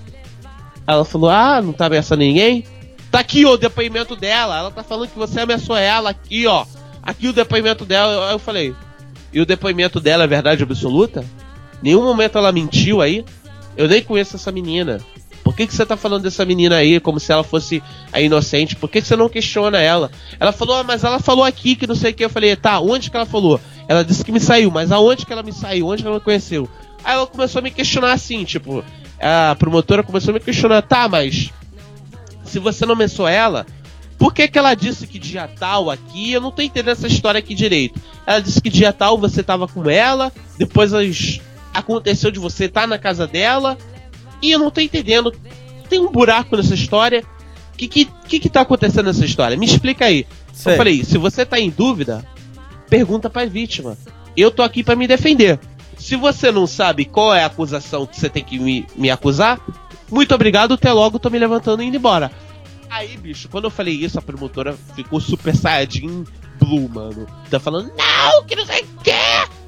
Ela falou, ah, não tá ameaçando ninguém? Tá aqui ó, o depoimento dela. Ela tá falando que você ameaçou ela aqui, ó. Aqui o depoimento dela. Aí eu falei, e o depoimento dela é verdade absoluta? Nenhum momento ela mentiu aí. Eu nem conheço essa menina. Porque que, que você tá falando dessa menina aí, como se ela fosse a inocente? Por que, que você não questiona ela? Ela falou, ah, mas ela falou aqui que não sei o que. Eu falei, tá, onde que ela falou? Ela disse que me saiu, mas aonde que ela me saiu? Onde que ela me conheceu? Aí ela começou a me questionar assim, tipo, a promotora começou a me questionar, tá, mas se você não mencionou ela, por que que ela disse que dia tal aqui? Eu não tô entendendo essa história aqui direito. Ela disse que dia tal você tava com ela, depois as... aconteceu de você estar na casa dela, e eu não tô entendendo. Tem um buraco nessa história. O que, que, que que tá acontecendo nessa história? Me explica aí. Sei. Eu falei, se você tá em dúvida, pergunta pra vítima. Eu tô aqui pra me defender. Se você não sabe qual é a acusação que você tem que me, me acusar, muito obrigado, até logo, tô me levantando e indo embora. Aí, bicho, quando eu falei isso, a promotora ficou super saiyajin blue, mano. Tá falando, não, que não sei o que.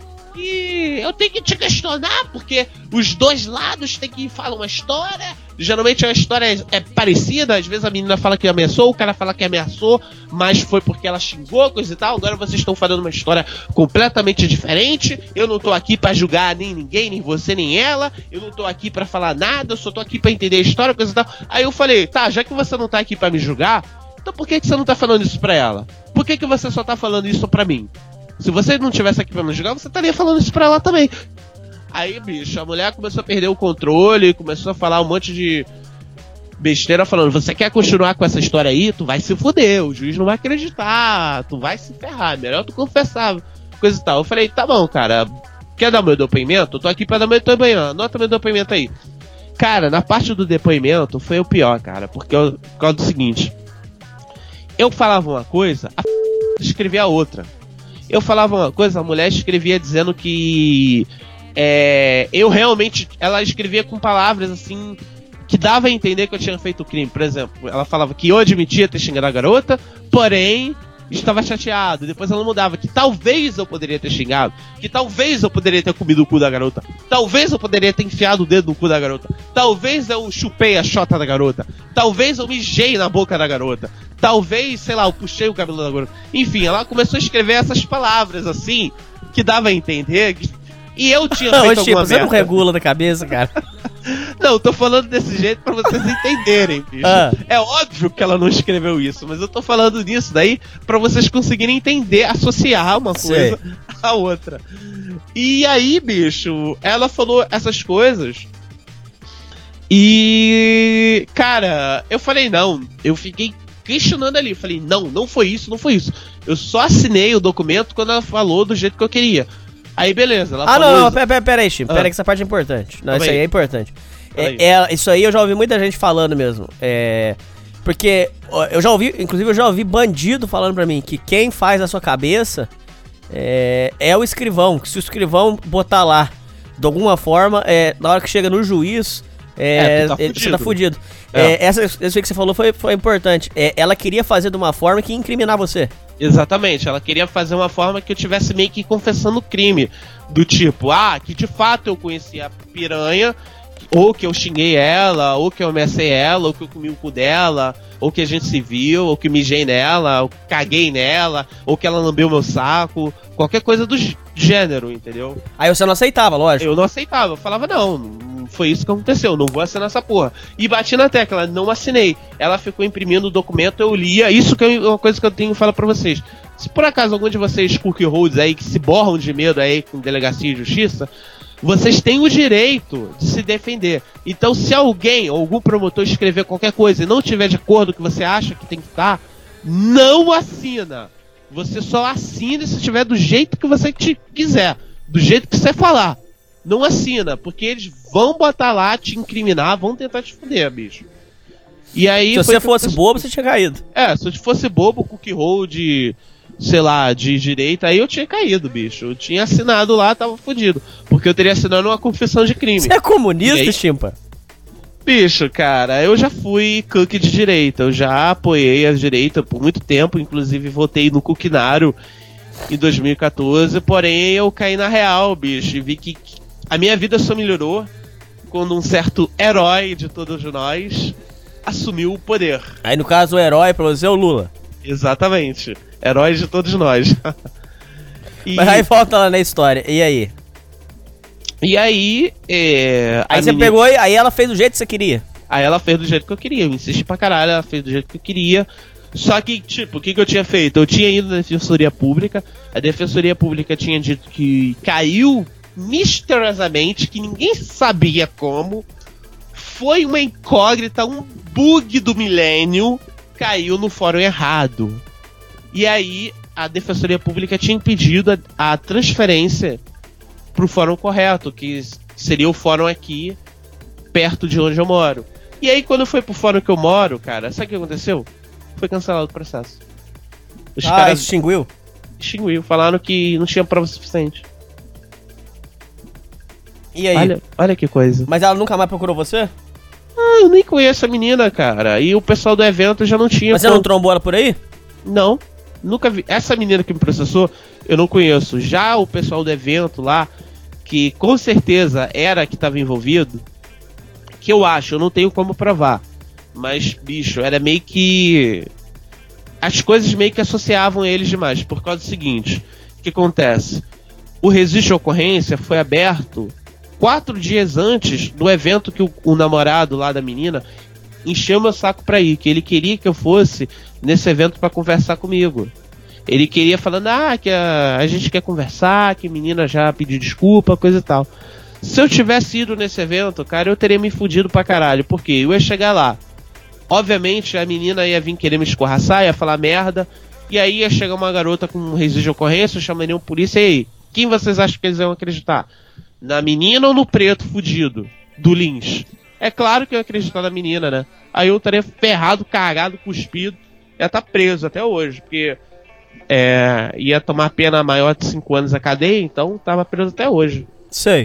E eu tenho que te questionar, porque os dois lados têm que falar uma história. Geralmente a história é, é parecida. Às vezes a menina fala que ameaçou, o cara fala que ameaçou, mas foi porque ela xingou, coisa e tal. Agora vocês estão falando uma história completamente diferente. Eu não tô aqui pra julgar nem ninguém, nem você, nem ela. Eu não tô aqui pra falar nada, eu só tô aqui pra entender a história, coisa e tal. Aí eu falei, tá, já que você não tá aqui pra me julgar, então por que, que você não tá falando isso pra ela? Por que, que você só tá falando isso pra mim? Se você não tivesse aqui pra me julgar, você estaria falando isso pra ela também. Aí, bicho, a mulher começou a perder o controle, começou a falar um monte de besteira, falando, você quer continuar com essa história aí? Tu vai se fuder, o juiz não vai acreditar, tu vai se ferrar, melhor tu confessar, coisa e tal. Eu falei, tá bom, cara, quer dar meu depoimento? Eu tô aqui pra dar meu depoimento, anota meu depoimento aí. Cara, na parte do depoimento foi o pior, cara, porque eu, por causa do seguinte, eu falava uma coisa, a f... escrevia a outra. Eu falava uma coisa, a mulher escrevia dizendo que é, eu realmente... Ela escrevia com palavras assim que dava a entender que eu tinha feito o crime. Por exemplo, ela falava que eu admitia ter xingado a garota, porém estava chateado. Depois ela mudava que talvez eu poderia ter xingado, que talvez eu poderia ter comido o cu da garota, talvez eu poderia ter enfiado o dedo no cu da garota, talvez eu chupei a chota da garota, talvez eu mijei na boca da garota, talvez, sei lá, eu puxei o cabelo da garota. Enfim, ela começou a escrever essas palavras assim, que dava a entender que... E eu tinha feito Ô, alguma Chico, você merda. não regula da cabeça, cara. Não, tô falando desse jeito pra vocês entenderem, bicho. Ah. É óbvio que ela não escreveu isso, mas eu tô falando disso daí pra vocês conseguirem entender, associar uma Sei. coisa à outra. E aí, bicho, ela falou essas coisas. E... Cara, eu falei não. Eu fiquei questionando ali. Eu falei, não, não foi isso, não foi isso. Eu só assinei o documento quando ela falou do jeito que eu queria. Aí beleza, ela Ah, falou... não, não, isso. pera, pera, pera aí, Chico. Ah. Pera aí que essa parte é importante. Não, Calma isso aí aí. é importante. Calma É, aí. é, isso aí eu já ouvi muita gente falando mesmo. É... Porque ó, eu já ouvi, inclusive eu já ouvi bandido falando pra mim que quem faz a sua cabeça é, é o escrivão. Que se o escrivão botar lá de alguma forma, é, na hora que chega no juiz, é, É, tu tá ele- você tá fudido. fudido. É. É, essa, isso aí que você falou foi, foi importante. É, ela queria fazer de uma forma que ia incriminar você. Exatamente, ela queria fazer uma forma que eu tivesse meio que confessando o crime. Do tipo, ah, que de fato eu conheci a piranha, ou que eu xinguei ela, ou que eu ameacei ela, ou que eu comi o cu dela, ou que a gente se viu, ou que mijei nela, ou que caguei nela, ou que ela lambeu meu saco, qualquer coisa do gê- gênero, entendeu? Aí você não aceitava, lógico. Eu não aceitava, eu falava, não, não foi isso que aconteceu, não vou assinar essa porra. E bati na tecla, não assinei. Ela ficou imprimindo o documento, eu lia, isso que é uma coisa que eu tenho que falar pra vocês. Se por acaso algum de vocês, cookie holds aí, que se borram de medo aí com delegacia de justiça, vocês têm o direito de se defender. Então, se alguém ou algum promotor escrever qualquer coisa e não tiver de acordo com o que você acha que tem que estar, não assina. Você só assina se estiver do jeito que você te quiser, do jeito que você falar. Não assina, porque eles vão botar lá, te incriminar, vão tentar te fuder, bicho. E aí, Se foi você que fosse eu- bobo, você tinha caído. É, se eu fosse bobo, cookie roll de, sei lá, de direita, aí eu tinha caído, bicho. Eu tinha assinado lá, tava fudido. Porque eu teria assinado uma confissão de crime. Você é comunista, E aí? Chimpa? Bicho, cara, eu já fui cookie de direita. Eu já apoiei a direita por muito tempo. Inclusive, votei no Cuquinário em dois mil e quatorze. Porém, eu caí na real, bicho. E vi que a minha vida só melhorou quando um certo herói de todos nós assumiu o poder. Aí no caso o herói pra você é o Lula. Exatamente. Herói de todos nós. E, Mas aí volta lá na história. E aí? e aí, é, a Aí você menina- pegou e aí ela fez do jeito que você queria. Aí ela fez do jeito que eu queria, eu insisti pra caralho, ela fez do jeito que eu queria. Só que, tipo, o que, que eu tinha feito? Eu tinha ido na Defensoria Pública, a Defensoria Pública tinha dito que caiu misteriosamente, que ninguém sabia como. Foi uma incógnita, um bug do milênio, caiu no fórum errado. E aí, a Defensoria Pública tinha impedido a, a transferência pro fórum correto, que seria o fórum aqui, perto de onde eu moro. E aí, quando foi pro fórum que eu moro, cara, sabe o que aconteceu? Foi cancelado o processo. Os ah, caras extinguiu? Extinguiu, falaram que não tinha prova suficiente. E aí? Olha, olha que coisa. Mas ela nunca mais procurou você? Ah, eu nem conheço a menina, cara. E o pessoal do evento já não tinha... Mas você como... não trombou ela por aí? Não, nunca vi. Essa menina que me processou, eu não conheço. Já o pessoal do evento lá, que com certeza era que estava envolvido, que eu acho, eu não tenho como provar. Mas, bicho, era meio que... As coisas meio que associavam eles demais. Por causa do seguinte, o que acontece? O registro de ocorrência foi aberto quatro dias antes do evento que o, o namorado lá da menina encheu meu saco pra ir. Que ele queria que eu fosse nesse evento pra conversar comigo. Ele queria falando, ah, que a, a gente quer conversar, que a menina já pediu desculpa, coisa e tal. Se eu tivesse ido nesse evento, cara, eu teria me fudido pra caralho. Por quê? Eu ia chegar lá. Obviamente, a menina ia vir querer me escorraçar, ia falar merda. E aí ia chegar uma garota com um registro de ocorrência, chamariam polícia. E aí, quem vocês acham que eles iam acreditar? Na menina ou no preto fudido do Lins? É claro que eu ia acreditar na menina, né? Aí eu estaria ferrado, cagado, cuspido. Ia estar preso até hoje, porque é, ia tomar pena maior de cinco anos a cadeia, então tava preso até hoje. Sei.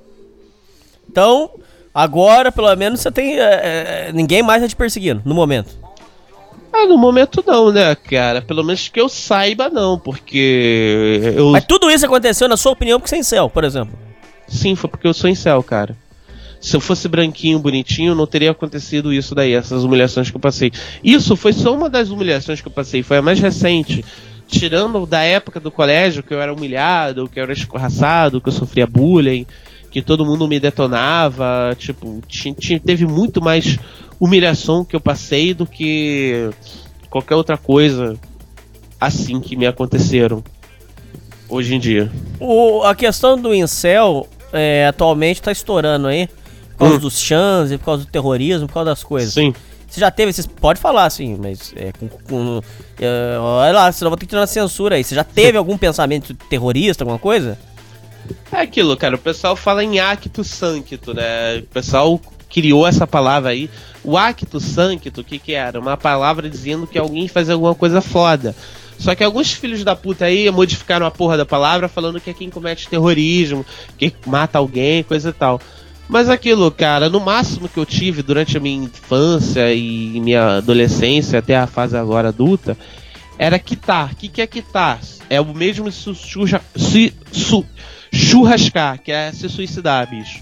Então... Agora, pelo menos, você tem... É, é, ninguém mais tá te perseguindo, no momento. Ah, no momento não, né, cara? Pelo menos que eu saiba, não, porque... Eu... Mas tudo isso aconteceu, na sua opinião, porque você é incel, por exemplo. Sim, foi porque eu sou incel, cara. Se eu fosse branquinho, bonitinho, não teria acontecido isso daí, essas humilhações que eu passei. Isso foi só uma das humilhações que eu passei, foi a mais recente. Tirando da época do colégio, que eu era humilhado, que eu era escorraçado, que eu sofria bullying... que todo mundo me detonava, tipo, t- t- teve muito mais humilhação que eu passei do que qualquer outra coisa assim que me aconteceram hoje em dia. O, a questão do incel é, atualmente tá estourando aí, por causa hum. dos chans, por causa do terrorismo, por causa das coisas. Sim. Você já teve esses... Pode falar, assim, mas... É, com, com, é, olha lá, senão eu vou ter que tirar a censura aí. Você já teve Sim. algum pensamento terrorista, alguma coisa? É aquilo, cara, o pessoal fala em acto sancto, né? O pessoal criou essa palavra aí. O acto sancto, o que que era? Uma palavra dizendo que alguém faz alguma coisa foda. Só que alguns filhos da puta aí modificaram a porra da palavra falando que é quem comete terrorismo, que mata alguém, coisa e tal. Mas aquilo, cara, no máximo que eu tive durante a minha infância e minha adolescência, até a fase agora adulta, era quitar. O que que é quitar? É o mesmo se, suja, se su, churrascar, que é se suicidar, bicho.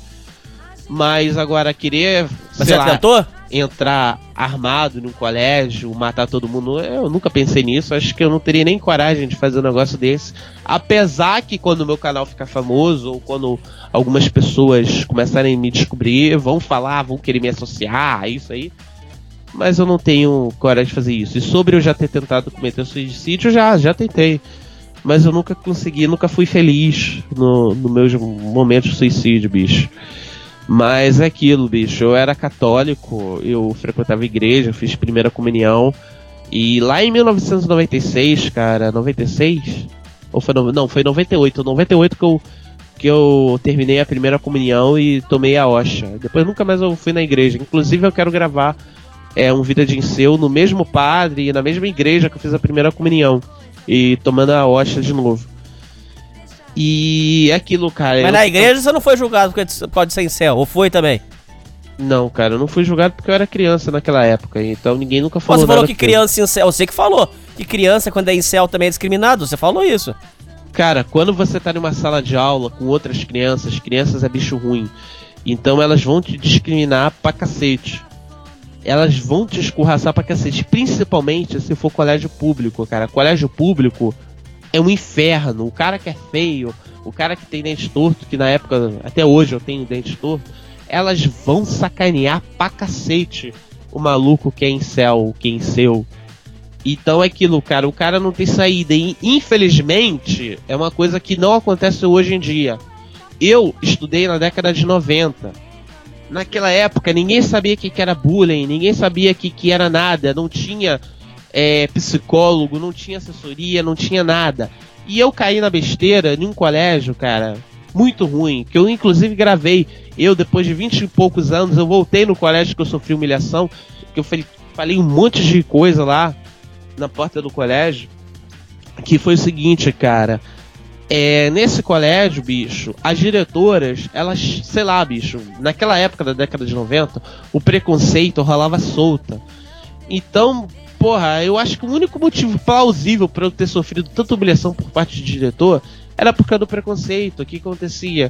Mas agora querer, Mas sei você lá, tentou? entrar armado num colégio, matar todo mundo, eu nunca pensei nisso. Acho que eu não teria nem coragem de fazer um negócio desse. Apesar que quando o meu canal ficar famoso, ou quando algumas pessoas começarem a me descobrir, vão falar, vão querer me associar a isso aí. Mas eu não tenho coragem de fazer isso. E sobre eu já ter tentado cometer suicídio, já, já tentei. Mas eu nunca consegui, nunca fui feliz no, no meu momento de suicídio, bicho. Mas é aquilo, bicho. Eu era católico, eu frequentava a igreja, fiz primeira comunhão. E lá em mil novecentos e noventa e seis, cara, noventa e seis? Ou foi no, não, foi noventa e oito. noventa e oito que eu, que eu terminei a primeira comunhão e tomei a hóstia. Depois nunca mais eu fui na igreja. Inclusive eu quero gravar é, um Vida de Incel no mesmo padre e na mesma igreja que eu fiz a primeira comunhão. E tomando a hóstia de novo. E é aquilo, cara. Mas na igreja você não foi julgado por causa de ser incel, ou foi também? Não, cara, eu não fui julgado porque eu era criança naquela época, então ninguém nunca falou Você nada. falou que criança incel, você que falou que criança quando é incel também é discriminado, você falou isso. Cara, quando você tá numa sala de aula com outras crianças, crianças é bicho ruim, então elas vão te discriminar pra cacete. Elas vão te escorraçar pra cacete, principalmente se for colégio público, cara. Colégio público é um inferno. O cara que é feio, o cara que tem dente torto, que na época, até hoje eu tenho dente torto, elas vão sacanear pra cacete o maluco que é incel, que é incel. Então é aquilo, cara, o cara não tem saída. E infelizmente é uma coisa que não acontece hoje em dia. Eu estudei na década de noventa. Naquela época ninguém sabia o que, que era bullying, ninguém sabia o que, que era nada, não tinha é, psicólogo, não tinha assessoria, não tinha nada. E eu caí na besteira em um colégio, cara, muito ruim, que eu inclusive gravei. Eu, depois de vinte e poucos anos, eu voltei no colégio que eu sofri humilhação, que eu falei, falei um monte de coisa lá na porta do colégio, que foi o seguinte, cara. É, nesse colégio, bicho, as diretoras, elas, sei lá, bicho, naquela época da década de noventa, o preconceito rolava solta. Então, porra, eu acho que o único motivo plausível para eu ter sofrido tanta humilhação por parte de diretor era por causa do preconceito. O que acontecia?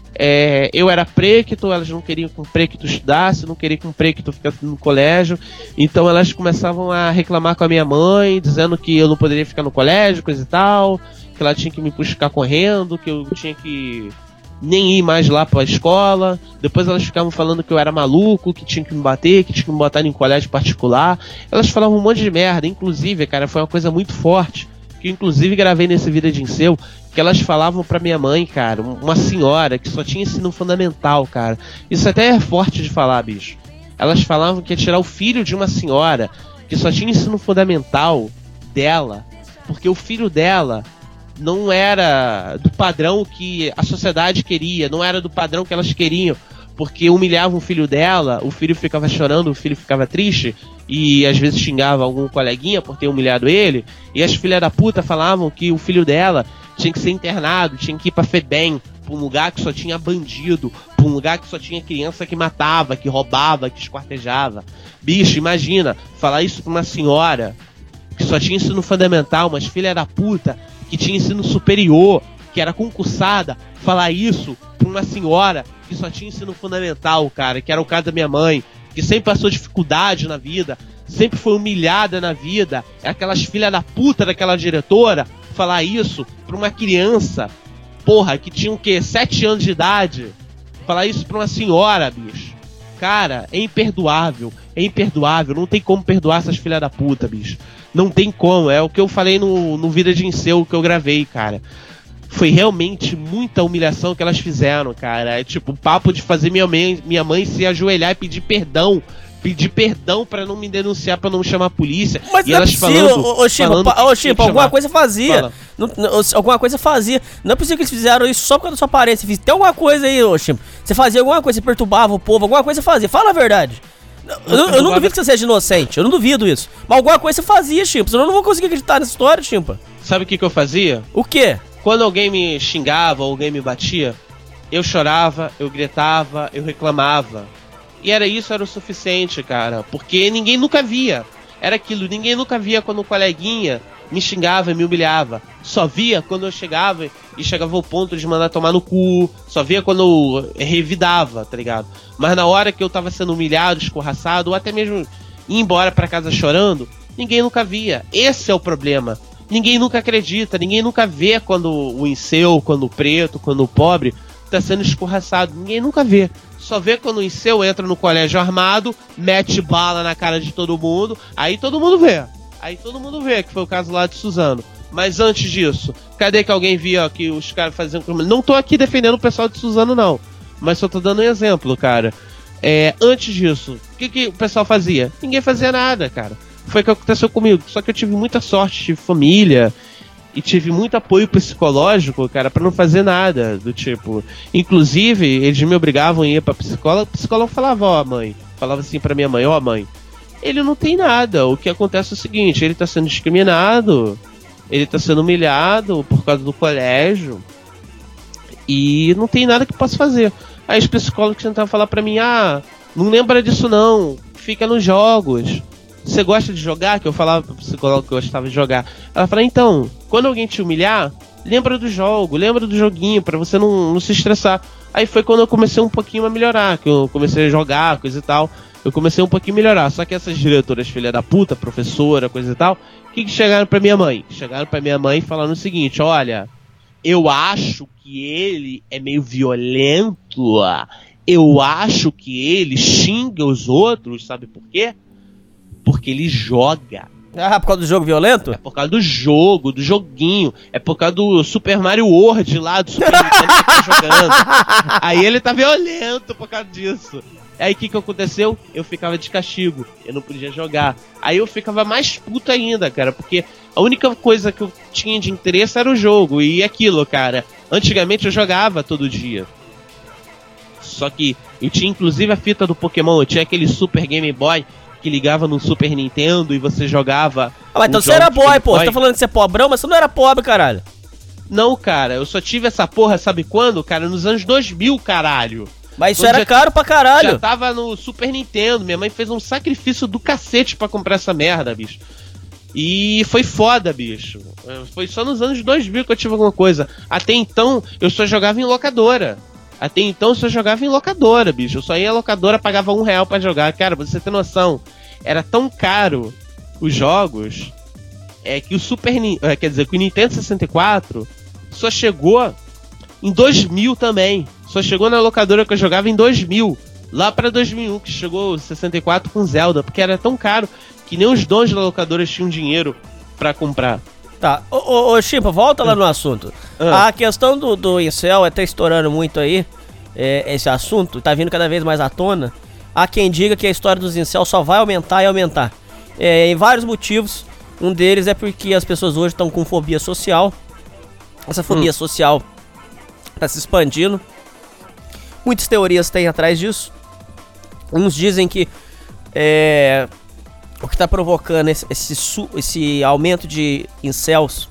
É, eu era prequito, elas não queriam que um prequito estudasse, não queriam que um prequito ficasse no colégio, então elas começavam a reclamar com a minha mãe, dizendo que eu não poderia ficar no colégio, coisa e tal, que ela tinha que me buscar correndo, que eu tinha que nem ir mais lá pra escola. Depois elas ficavam falando que eu era maluco, que tinha que me bater, que tinha que me botar em colégio particular. Elas falavam um monte de merda. Inclusive, cara, foi uma coisa muito forte, que eu inclusive gravei nesse Vida de Incel, que elas falavam pra minha mãe, cara, uma senhora que só tinha ensino fundamental, cara. Isso até é forte de falar, bicho. Elas falavam que ia tirar o filho de uma senhora que só tinha ensino fundamental dela, porque o filho dela não era do padrão que a sociedade queria, não era do padrão que elas queriam, porque humilhavam o filho dela, o filho ficava chorando, o filho ficava triste, e às vezes xingava algum coleguinha por ter humilhado ele, e as filhas da puta falavam que o filho dela tinha que ser internado, tinha que ir pra FEBEM, pra um lugar que só tinha bandido, pra um lugar que só tinha criança que matava, que roubava, que esquartejava. Bicho, imagina, falar isso pra uma senhora que só tinha ensino fundamental, mas filha da puta, que tinha ensino superior, que era concursada, falar isso pra uma senhora que só tinha ensino fundamental, cara, que era o caso da minha mãe, que sempre passou dificuldade na vida, sempre foi humilhada na vida, aquelas filhas da puta daquela diretora, falar isso pra uma criança, porra, que tinha o quê? Sete anos de idade, falar isso pra uma senhora, bicho. Cara, é imperdoável, é imperdoável, não tem como perdoar essas filhas da puta, bicho. Não tem como, é o que eu falei no, no Vida de Incel que eu gravei, cara. Foi realmente muita humilhação que elas fizeram, cara. É tipo, o papo de fazer minha mãe, minha mãe se ajoelhar e pedir perdão. Pedir perdão pra não me denunciar, pra não chamar a polícia. Mas e não elas é possível, falando, ô, ô Chimpa, falando pa, ô, Chimpa alguma coisa fazia. Fala. Não, não, alguma coisa fazia. Não é possível que eles fizeram isso só por causa da sua aparência. Tem alguma coisa aí, ô Chimpa. Você fazia alguma coisa, você perturbava o povo, alguma coisa fazia. Fala a verdade. Eu, eu, eu não duvido que você seja inocente, eu não duvido isso. Mas alguma coisa você fazia, Chimpa, senão eu não vou conseguir acreditar nessa história, Chimpa. Sabe o que que eu fazia? O quê? Quando alguém me xingava ou alguém me batia, eu chorava, eu gritava, eu reclamava. E era isso, era o suficiente, cara. Porque ninguém nunca via. Era aquilo, ninguém nunca via quando um coleguinha me xingava e me humilhava. Só via quando eu chegava e chegava ao ponto de mandar tomar no cu. Só via quando eu revidava, tá ligado? Mas na hora que eu tava sendo humilhado, escorraçado, ou até mesmo ir embora pra casa chorando, ninguém nunca via. Esse é o problema. Ninguém nunca acredita, ninguém nunca vê quando o incel, quando o preto, quando o pobre tá sendo escorraçado. Ninguém nunca vê. Só vê quando o incel entra no colégio armado, mete bala na cara de todo mundo, aí todo mundo vê. Aí todo mundo vê, que foi o caso lá de Suzano. Mas antes disso, cadê que alguém via que os caras faziam crime? Não tô aqui defendendo o pessoal de Suzano, não. Mas só tô dando um exemplo, cara. É, antes disso, o que, que o pessoal fazia? Ninguém fazia nada, cara. Foi o que aconteceu comigo. Só que eu tive muita sorte, tive família e tive muito apoio psicológico, cara, pra não fazer nada do tipo. Inclusive, eles me obrigavam a ir pra psicóloga. O psicólogo falava, ó, mãe, falava assim pra minha mãe, ó, mãe, ele não tem nada. O que acontece é o seguinte, ele tá sendo discriminado, ele tá sendo humilhado por causa do colégio e não tem nada que possa fazer. Aí os psicólogos tentavam falar pra mim, ah, não lembra disso não, fica nos jogos. Você gosta de jogar? Que eu falava pro psicólogo que eu gostava de jogar. Ela falou, então, quando alguém te humilhar, lembra do jogo, lembra do joguinho, pra você não, não se estressar. Aí foi quando eu comecei um pouquinho a melhorar, que eu comecei a jogar, coisa e tal. Eu comecei um pouquinho a melhorar. Só que essas diretoras, filha da puta, professora, coisa e tal, o que, que chegaram pra minha mãe? Chegaram pra minha mãe falando o seguinte, olha, eu acho que ele é meio violento Eu acho que ele xinga os outros, sabe por quê? Porque ele joga. Ah, por causa do jogo violento? É por causa do jogo, do joguinho. É por causa do Super Mario World lá, do Super Nintendo que ele tá jogando. Aí ele tá violento por causa disso. Aí o que que aconteceu? Eu ficava de castigo, eu não podia jogar. Aí eu ficava mais puto ainda, cara, porque a única coisa que eu tinha de interesse era o jogo. E aquilo, cara, antigamente eu jogava todo dia. Só que eu tinha inclusive a fita do Pokémon, eu tinha aquele Super Game Boy que ligava no Super Nintendo e você jogava... Ah, mas então você era boy, pô, você tá falando que você é pobrão, mas você não era pobre, caralho. Não, cara, eu só tive essa porra, sabe quando, cara? Nos anos dois mil, caralho. Mas isso Quando era já, caro pra caralho. Já tava no Super Nintendo, minha mãe fez um sacrifício do cacete pra comprar essa merda, bicho. E foi foda, bicho. Foi só nos anos dois mil que eu tive alguma coisa. Até então, eu só jogava em locadora. Até então, eu só jogava em locadora, bicho. Eu só ia em locadora, pagava um real pra jogar. Cara, pra você ter noção, era tão caro os jogos, é que o Super... É, quer dizer, que o Nintendo sessenta e quatro só chegou em dois mil também. Só chegou na locadora que eu jogava em dois mil. Lá pra dois mil e um, que chegou o sessenta e quatro com Zelda. Porque era tão caro que nem os donos da locadora tinham dinheiro pra comprar. Tá, ô, ô, ô Chimpa, volta lá no assunto. Ah. A questão do, do incel é tá estourando muito aí, é, esse assunto, tá vindo cada vez mais à tona. Há quem diga que a história dos incel só vai aumentar e aumentar. É, em vários motivos. Um deles é porque as pessoas hoje estão com fobia social. Essa fobia hum. social tá se expandindo. Muitas teorias têm atrás disso. Uns dizem que é, o que está provocando esse, esse, esse aumento de incels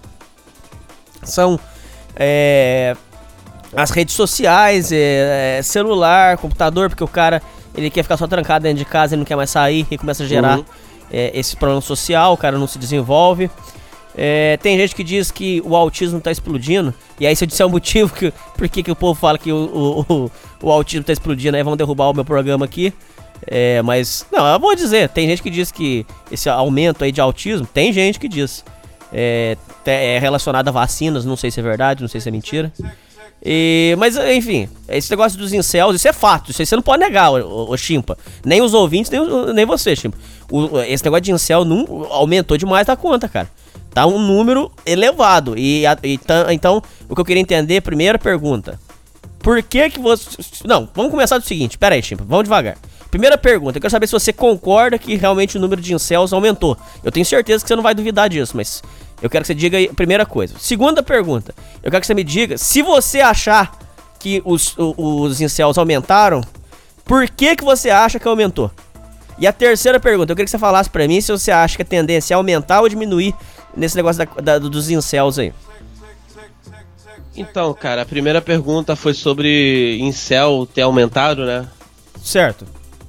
são é, as redes sociais, é, celular, computador, porque o cara ele quer ficar só trancado dentro de casa e não quer mais sair e começa a gerar uhum. é, esse problema social, o cara não se desenvolve. É, tem gente que diz que o autismo tá explodindo. E aí se eu disser o motivo que, por que, que o povo fala que o, o, o, o autismo tá explodindo, aí vão derrubar o meu programa aqui. É, mas, não, eu vou dizer, tem gente que diz que esse aumento aí de autismo, tem gente que diz é, é relacionado a vacinas, não sei se é verdade, não sei se é mentira. E, mas, enfim, esse negócio dos incels, isso é fato, isso aí você não pode negar, o, o, o Chimpa. Nem os ouvintes, nem, nem você, Chimpa. O, esse negócio de incel não, aumentou demais da conta, cara. Tá um número elevado. E, e então, o que eu queria entender, primeira pergunta. Por que que você... Não, vamos começar do seguinte. Pera aí, Chimpa, vamos devagar. Primeira pergunta, eu quero saber se você concorda que realmente o número de incels aumentou. Eu tenho certeza que você não vai duvidar disso, mas eu quero que você diga aí a primeira coisa. Segunda pergunta, eu quero que você me diga se você achar que os, os, os incels aumentaram, por que que você acha que aumentou? E a terceira pergunta, eu queria que você falasse pra mim se você acha que a tendência é aumentar ou diminuir nesse negócio da, da, dos incels aí. Então, cara, a primeira pergunta foi sobre incel ter aumentado, né? Certo.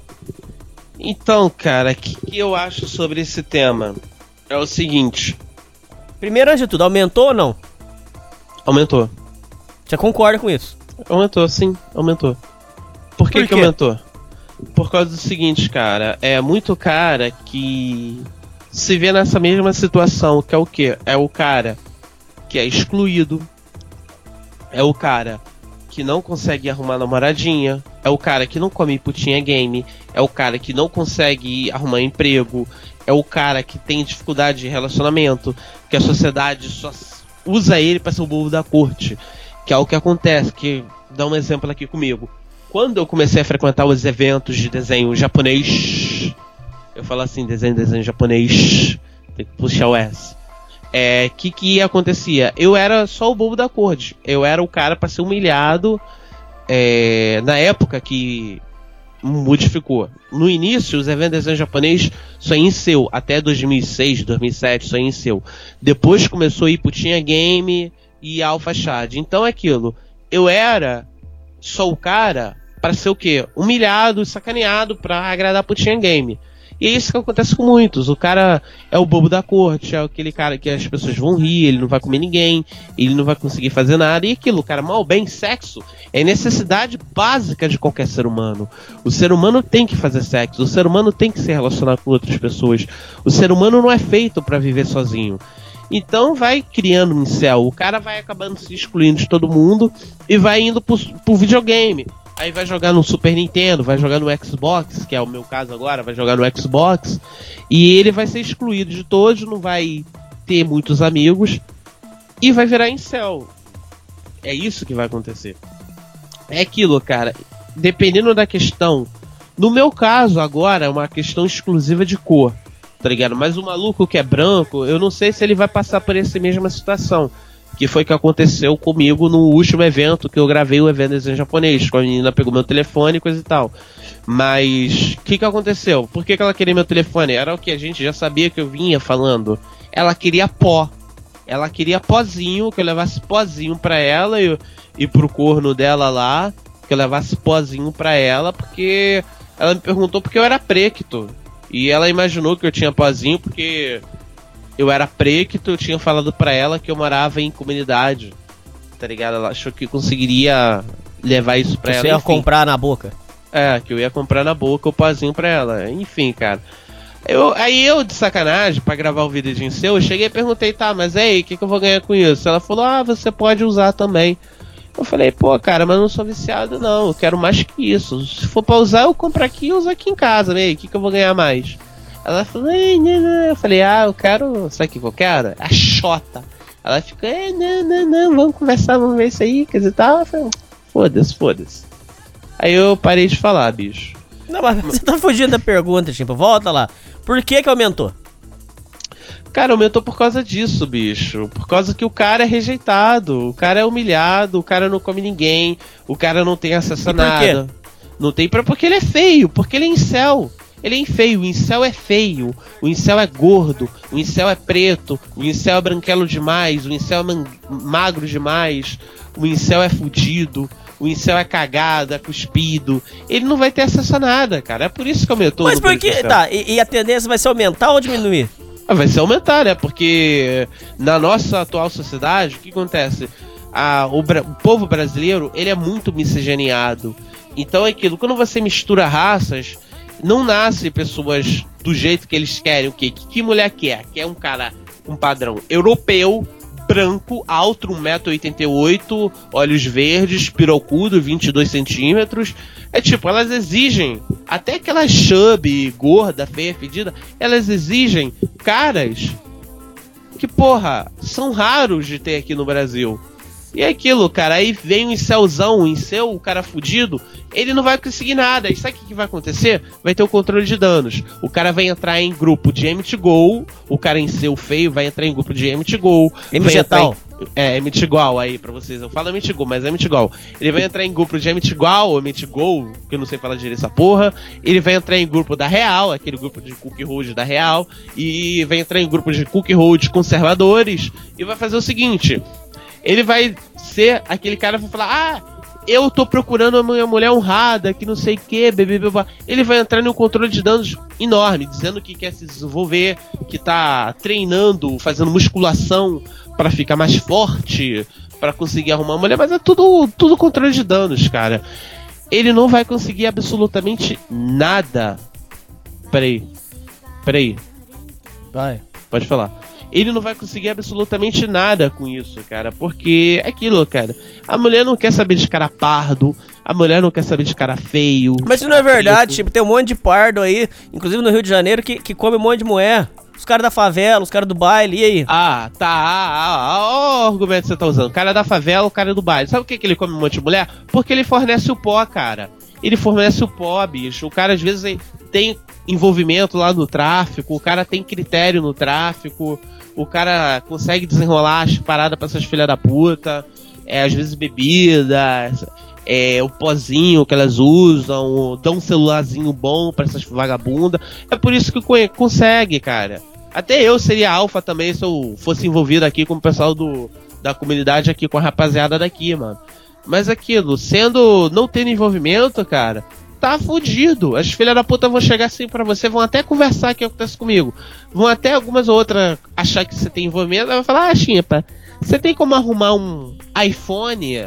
Então, cara, o que, que eu acho sobre esse tema? É o seguinte. Primeiro, antes de tudo, aumentou ou não? Aumentou. Você concorda com isso? Aumentou, sim, aumentou. Por que, Por que aumentou? Por causa do seguinte, cara, é muito cara que se vê nessa mesma situação, que é o quê? É o cara que é excluído, é o cara que não consegue arrumar namoradinha, é o cara que não come putinha game, é o cara que não consegue arrumar emprego, é o cara que tem dificuldade de relacionamento, que a sociedade só usa ele pra ser o bobo da corte, que é o que acontece, que dá um exemplo aqui comigo. Quando eu comecei a frequentar os eventos de desenho japonês, eu falo assim, desenho, desenho japonês, tem que puxar o S. É, que que acontecia? Eu era só o bobo da corte. Eu era o cara pra ser humilhado. É, na época que modificou. No início, os eventos de desenho japonês só em seu. Até dois mil e seis, dois mil e sete, só em seu. Depois começou a ir putinha game e alpha chat. Então é aquilo. Eu era só o cara pra ser o quê? Humilhado, sacaneado pra agradar putinha game. E é isso que acontece com muitos. O cara é o bobo da corte, é aquele cara que as pessoas vão rir, ele não vai comer ninguém, ele não vai conseguir fazer nada. E aquilo, cara, mal bem, sexo é necessidade básica de qualquer ser humano. O ser humano tem que fazer sexo, o ser humano tem que se relacionar com outras pessoas. O ser humano não é feito pra viver sozinho. Então vai criando um incel, o cara vai acabando se excluindo de todo mundo e vai indo pro, pro videogame. aí vai jogar no Super Nintendo, vai jogar no Xbox, que é o meu caso agora, vai jogar no Xbox, e ele vai ser excluído de todos, não vai ter muitos amigos, e vai virar incel. É isso que vai acontecer. É aquilo, cara, dependendo da questão, no meu caso agora é uma questão exclusiva de cor, tá ligado? Mas o maluco que é branco, eu não sei se ele vai passar por essa mesma situação, que foi que aconteceu comigo no último evento que eu gravei, o evento em japonês, com a menina pegou meu telefone e coisa e tal. Mas o que que aconteceu? Por que que ela queria meu telefone? Era o que a gente já sabia que eu vinha falando. Ela queria pó. Ela queria pozinho, que eu levasse pozinho pra ela e, e pro corno dela lá, que eu levasse pozinho pra ela, porque ela me perguntou porque eu era preto. E ela imaginou que eu tinha pozinho porque eu era preto, eu tinha falado pra ela que eu morava em comunidade, tá ligado? Ela achou que conseguiria levar isso pra Você ela. Você ia enfim. comprar na boca. É, que eu ia comprar na boca o pozinho pra ela. Enfim, cara. Eu, aí eu, de sacanagem, pra gravar o vídeo de incel, eu cheguei e perguntei, tá, mas aí, o que, que eu vou ganhar com isso? Ela falou, ah, você pode usar também. Eu falei, pô, cara, mas eu não sou viciado não, eu quero mais que isso. Se for pra usar, eu compro aqui e uso aqui em casa, né? O que, que eu vou ganhar mais? Ela falou, ei, não, não. Eu falei, ah, eu quero. Sabe o que eu quero? A Xota. Ela ficou, ei, não, não, não, vamos conversar, vamos ver isso aí, coisa e tal. Eu falei, foda-se, foda-se. Aí eu parei de falar, bicho. Não, mas você tá fugindo da pergunta, tipo, volta lá. Por que que aumentou? Cara, aumentou por causa disso, bicho. Por causa que o cara é rejeitado, o cara é humilhado, o cara não come ninguém, o cara não tem acesso a nada. Não tem pra. Porque ele é feio, porque ele é incel. Ele é feio, o incel é feio, o incel é gordo, o incel é preto, o incel é branquelo demais, o incel é man- magro demais, o incel é fudido, o incel é cagado, é cuspido. Ele não vai ter acesso a nada, cara. É por isso que aumentou. Mas por que? Tá, e, e a tendência vai ser aumentar ou diminuir? Ah, vai ser aumentar, né? Porque na nossa atual sociedade, o que acontece? Ah, o, bra- o povo brasileiro, ele é muito miscigeneado. Então é aquilo, quando você mistura raças, não nasce pessoas do jeito que eles querem. O quê? Que, que mulher quer? Quer um cara, um padrão europeu, branco, alto, um metro e oitenta e oito, olhos verdes, pirocudo, vinte e dois centímetros. É tipo, elas exigem, até aquela chubby, gorda, feia, fedida, elas exigem caras que, porra, são raros de ter aqui no Brasil. E é aquilo, cara, aí vem um incelzão, um incel, o cara fudido, ele não vai conseguir nada. E sabe o que, que vai acontecer? Vai ter o controle de danos. O cara vai entrar em grupo de Amityville, o cara incel feio vai entrar em grupo de Amityville. Amityville. É, Amityville aí pra vocês. Eu falo Amityville, mas é Amityville. Ele vai entrar em grupo de Amityville, Amityville, que eu não sei falar direito essa porra. Ele vai entrar em grupo da Real, aquele grupo de Cookie Road da Real. E vai entrar em grupo de Cookie Road conservadores. E vai fazer o seguinte... Ele vai ser aquele cara que vai falar, ah, eu tô procurando uma mulher honrada, que não sei o que, bebê, bebê. Ele vai entrar num controle de danos enorme, dizendo que quer se desenvolver, que tá treinando, fazendo musculação pra ficar mais forte, pra conseguir arrumar uma mulher, mas é tudo, tudo controle de danos, cara. Ele não vai conseguir absolutamente nada. Peraí, peraí. Vai. Pode falar. Ele não vai conseguir absolutamente nada com isso, cara, porque é aquilo, cara. A mulher não quer saber de cara pardo, a mulher não quer saber de cara feio. Mas isso não é verdade, tipo, tem um monte de pardo aí, inclusive no Rio de Janeiro, que, que come um monte de mulher. Os caras da favela, os caras do baile, e aí? Ah, tá, ah, ah, ó, o argumento que você tá usando. O cara da favela, o cara do baile. Sabe por que, que ele come um monte de mulher? Porque ele fornece o pó, cara. Ele fornece o pó, bicho. O cara às vezes tem envolvimento lá no tráfico, o cara tem critério no tráfico, o cara consegue desenrolar as paradas pra essas filhas da puta, é, às vezes bebida, é, o pozinho que elas usam, dão um celularzinho bom pra essas vagabundas. É por isso que consegue, cara. Até eu seria alfa também se eu fosse envolvido aqui com o pessoal do, da comunidade aqui, com a rapaziada daqui, mano. Mas aquilo, sendo, não tendo envolvimento, cara, tá fudido. As filhas da puta vão chegar assim pra você, vão até conversar o que acontece comigo. Vão até algumas outras achar que você tem envolvimento, ela vai falar, ah, Chimpa, você tem como arrumar um iPhone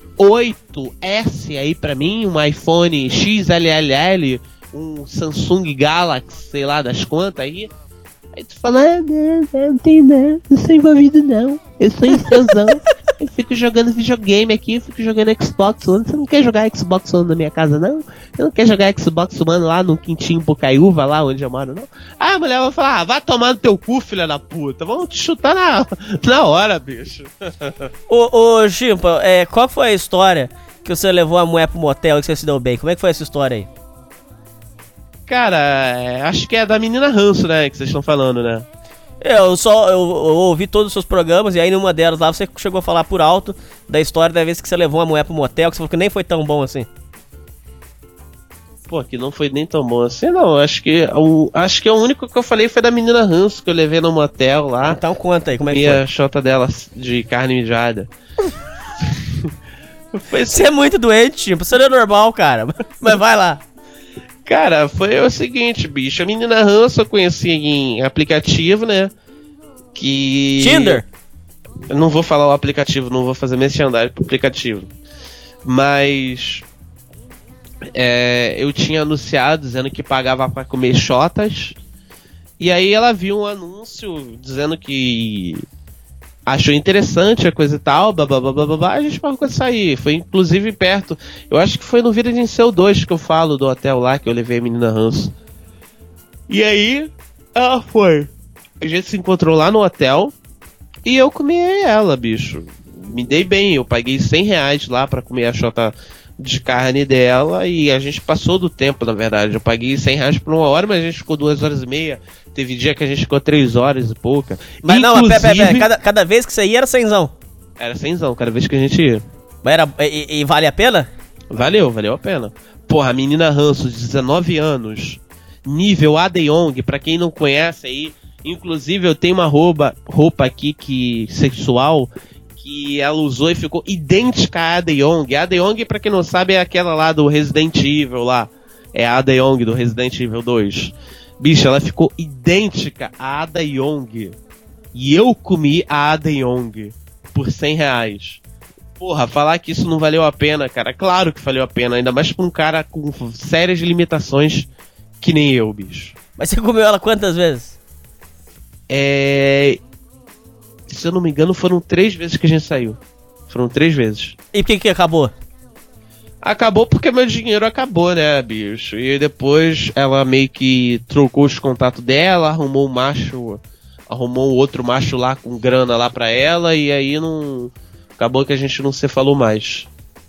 oito S aí pra mim? Um iPhone X L L L, um Samsung Galaxy, sei lá, das quantas aí? Aí tu fala, ah, não, não, não tenho não, não sou envolvido não, eu sou incelzão. Eu fico jogando videogame aqui, eu fico jogando Xbox One. Você não quer jogar Xbox One na minha casa, não? Você não quer jogar Xbox One lá no Quintinho Bocaiúva, lá onde eu moro, não? Ah, a mulher vai falar, ah, vai tomar no teu cu, filha da puta. Vamos te chutar na, na hora, bicho. Ô, ô Chimpa, é, qual foi a história que você levou a mulher pro motel e que você se deu bem? Como é que foi essa história aí? Cara, é, acho que é da menina Ranço, né, que vocês estão falando, né? Eu só eu, eu ouvi todos os seus programas e aí numa delas lá você chegou a falar por alto da história da vez que você levou uma mulher pro motel, que você falou que nem foi tão bom assim. Pô, que não foi nem tão bom assim, não. Acho que o, acho que o único que eu falei foi da menina Ranço, que eu levei no motel lá. Então conta aí, como é que e foi? a chota dela de carne mijada. Foi assim. Você é muito doente, tipo, você não é normal, cara. Mas vai lá. Cara, foi o seguinte, bicho. A menina Ranço eu conheci em aplicativo, né? Que... Tinder? Eu não vou falar o aplicativo, não vou fazer merchandising pro aplicativo. Mas... É, eu tinha anunciado dizendo que pagava pra comer chotas. E aí ela viu um anúncio dizendo que... achou interessante a coisa e tal, blá, blá, blá, blá, blá, a gente marcou de sair. Foi inclusive perto. Eu acho que foi no Vida de Incel dois que eu falo do hotel lá, que eu levei a menina Ranço. E aí, ela foi. A gente se encontrou lá no hotel e eu comi ela, bicho. Me dei bem, eu paguei cem reais lá pra comer a chota de carne dela e a gente passou do tempo, na verdade. Eu paguei cem reais por uma hora, mas a gente ficou duas horas e meia. Teve dia que a gente ficou três horas e pouca. Mas Inclusive, não, pera, pera, pera. Cada, cada vez que você ia era cenzão. Era cenzão, cada vez que a gente ia. Mas era, e, e vale a pena? Valeu, valeu a pena. Porra, a menina Ranço, de dezenove anos, nível Adeong, pra quem não conhece aí, inclusive eu tenho uma roupa, roupa aqui que sexual que ela usou e ficou idêntica a Adeong. A Adeong, pra quem não sabe, é aquela lá do Resident Evil lá. É a Adeong do Resident Evil dois. Bicho, ela ficou idêntica a Adeong. E eu comi a Adeong por cem reais. Porra, falar que isso não valeu a pena, cara. Claro que valeu a pena. Ainda mais pra um cara com sérias limitações que nem eu, bicho. Mas você comeu ela quantas vezes? É... Se eu não me engano, foram três vezes que a gente saiu. Foram três vezes. E por que que acabou? Acabou porque meu dinheiro acabou, né, bicho? E depois ela meio que trocou os contatos dela, arrumou um macho, arrumou outro macho lá com grana lá pra ela, e aí não... Acabou que a gente não se falou mais.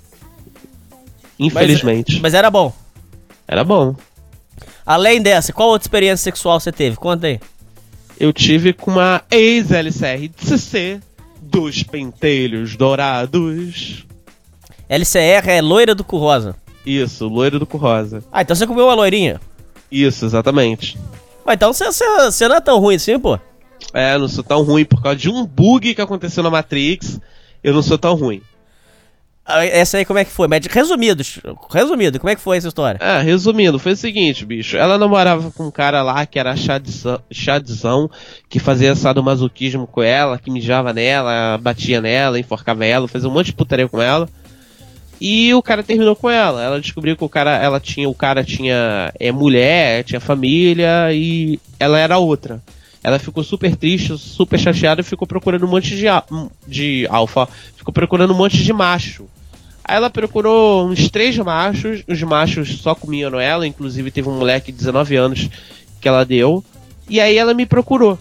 Infelizmente. Mas, mas era bom. Era bom. Além dessa, qual outra experiência sexual você teve? Conta aí. Eu tive com uma ex-L C R C C dos pentelhos dourados. L C R é loira do cu rosa. Isso, loiro do cu rosa. Ah, então você comeu uma loirinha. Isso, exatamente. Mas então você, você, você não é tão ruim assim, pô. É, não sou tão ruim por causa de um bug que aconteceu na Matrix. Eu não sou tão ruim. Essa aí como é que foi? Mas resumido, resumido, como é que foi essa história? Ah, resumindo, foi o seguinte, bicho. Ela namorava com um cara lá que era chadzão, chadzão que fazia sadomasoquismo com ela, que mijava nela, batia nela, enforcava ela, fazia um monte de putaria com ela. E o cara terminou com ela. Ela descobriu que o cara, ela tinha, o cara tinha é, mulher, tinha família e ela era outra. Ela ficou super triste, super chateada e ficou procurando um monte de, de alfa. Ficou procurando um monte de macho. Aí ela procurou uns três machos. Os machos só comiam ela. Inclusive teve um moleque de dezenove anos que ela deu. E aí ela me procurou.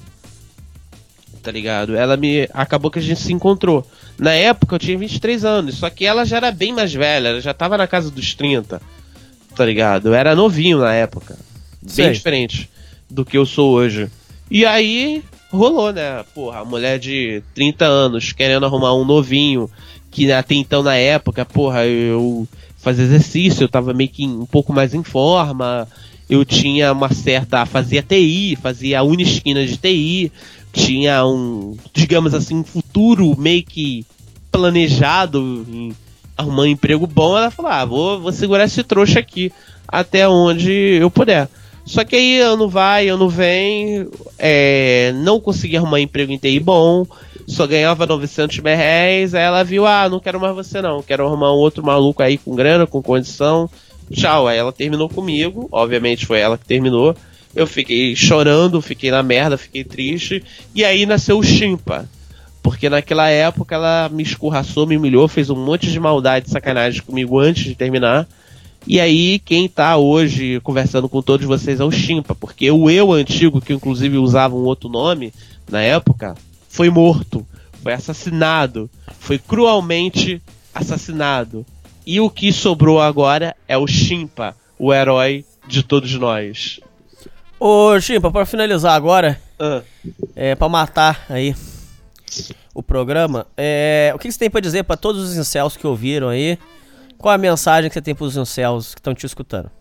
Tá ligado? Ela me... Acabou que a gente se encontrou. Na época eu tinha vinte e três anos. Só que ela já era bem mais velha. Ela já tava na casa dos trinta. Tá ligado? Eu era novinho na época. Bem Sei. diferente do que eu sou hoje. E aí, rolou, né? Porra, a mulher de trinta anos querendo arrumar um novinho, que até então, na época, porra, eu fazia exercício, eu tava meio que um pouco mais em forma, eu tinha uma certa... fazia T I, fazia unisquina de T I, tinha um, digamos assim, um futuro meio que planejado em arrumar um emprego bom. Ela falou, ah, vou, vou segurar esse trouxa aqui até onde eu puder. Só que aí ano vai, ano vem, é, não consegui arrumar emprego em T I bom, só ganhava novecentos reais, aí ela viu, ah, não quero mais você não, quero arrumar um outro maluco aí com grana, com condição, tchau. Aí ela terminou comigo, obviamente foi ela que terminou, eu fiquei chorando, fiquei na merda, fiquei triste, e aí nasceu o Chimpa, Porque naquela época ela me escorraçou, me humilhou, fez um monte de maldade e sacanagem comigo antes de terminar. E aí quem tá hoje conversando com todos vocês é o Chimpa, porque o eu antigo, que inclusive usava um outro nome na época, foi morto, foi assassinado, foi cruelmente assassinado. E o que sobrou agora é o Chimpa, o herói de todos nós. Ô, Chimpa, pra finalizar agora, Ah. é, pra matar aí o programa, é, o que você tem pra dizer pra todos os incels que ouviram aí? Qual a mensagem que você tem pros incels que estão te escutando?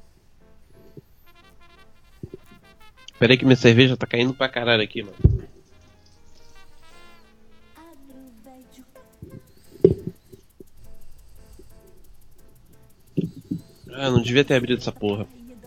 Peraí que minha cerveja tá caindo pra caralho aqui, mano. Ah, não devia ter abrido essa porra.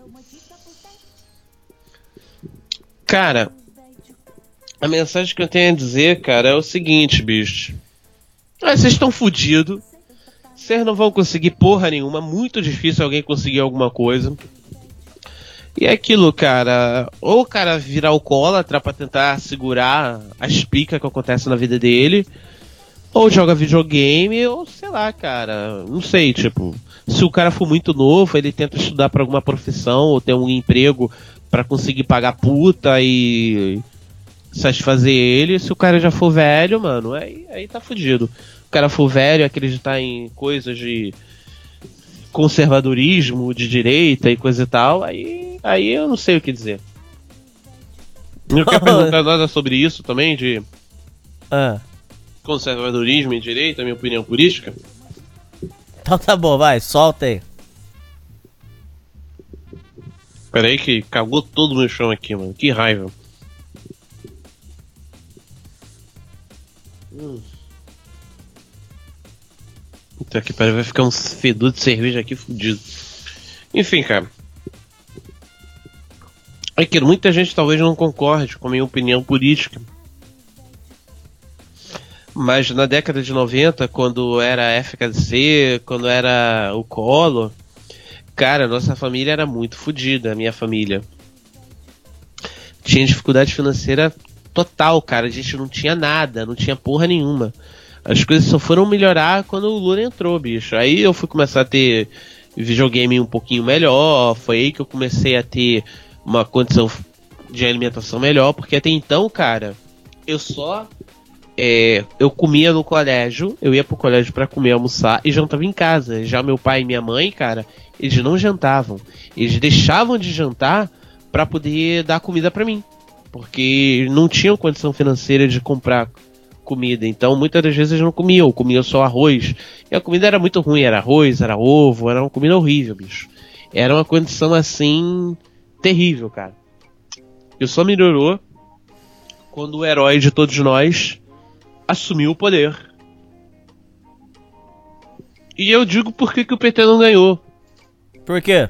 Cara, a mensagem que eu tenho a dizer, cara, é o seguinte, bicho. Ah, vocês estão fudidos. Vocês não vão conseguir porra nenhuma. Muito difícil alguém conseguir alguma coisa. E é aquilo, cara. Ou o cara virar alcoólatra pra tentar segurar as picas que acontecem na vida dele. Ou joga videogame, ou sei lá, cara. Não sei, tipo. Se o cara for muito novo, ele tenta estudar pra alguma profissão ou ter um emprego pra conseguir pagar puta e satisfazer ele. Se o cara já for velho, mano, aí, aí tá fudido. O cara for velho e acreditar em coisas de conservadorismo, de direita e coisa e tal, aí, aí eu não sei o que dizer. Eu quero perguntar nada sobre isso também, de Ah. conservadorismo e direita, minha opinião política. Então tá bom, vai, solta aí. Pera aí que cagou todo no chão aqui, mano. Que raiva. Hum. Puta que pariu, vai ficar um fedor de cerveja aqui fudido. Enfim, cara. É que muita gente talvez não concorde com a minha opinião política. Mas na década de noventa, quando era F K C, quando era o Collor, cara, nossa família era muito fodida, a minha família. Tinha dificuldade financeira total, cara. A gente não tinha nada, não tinha porra nenhuma. As coisas só foram melhorar quando o Lula entrou, bicho. Aí eu fui começar a ter videogame um pouquinho melhor, foi aí que eu comecei a ter uma condição de alimentação melhor, porque até então, cara, eu só... É, eu comia no colégio, eu ia pro colégio pra comer, almoçar e jantava em casa. Já meu pai e minha mãe, cara, eles não jantavam. Eles deixavam de jantar pra poder dar comida pra mim, porque não tinham condição financeira de comprar comida. Então muitas das vezes eles não comiam, comiam só arroz. E a comida era muito ruim, era arroz, era ovo, era uma comida horrível, bicho. Era uma condição assim terrível, cara. E só melhorou quando o herói de todos nós assumiu o poder. E eu digo por que, que o P T não ganhou. Por quê?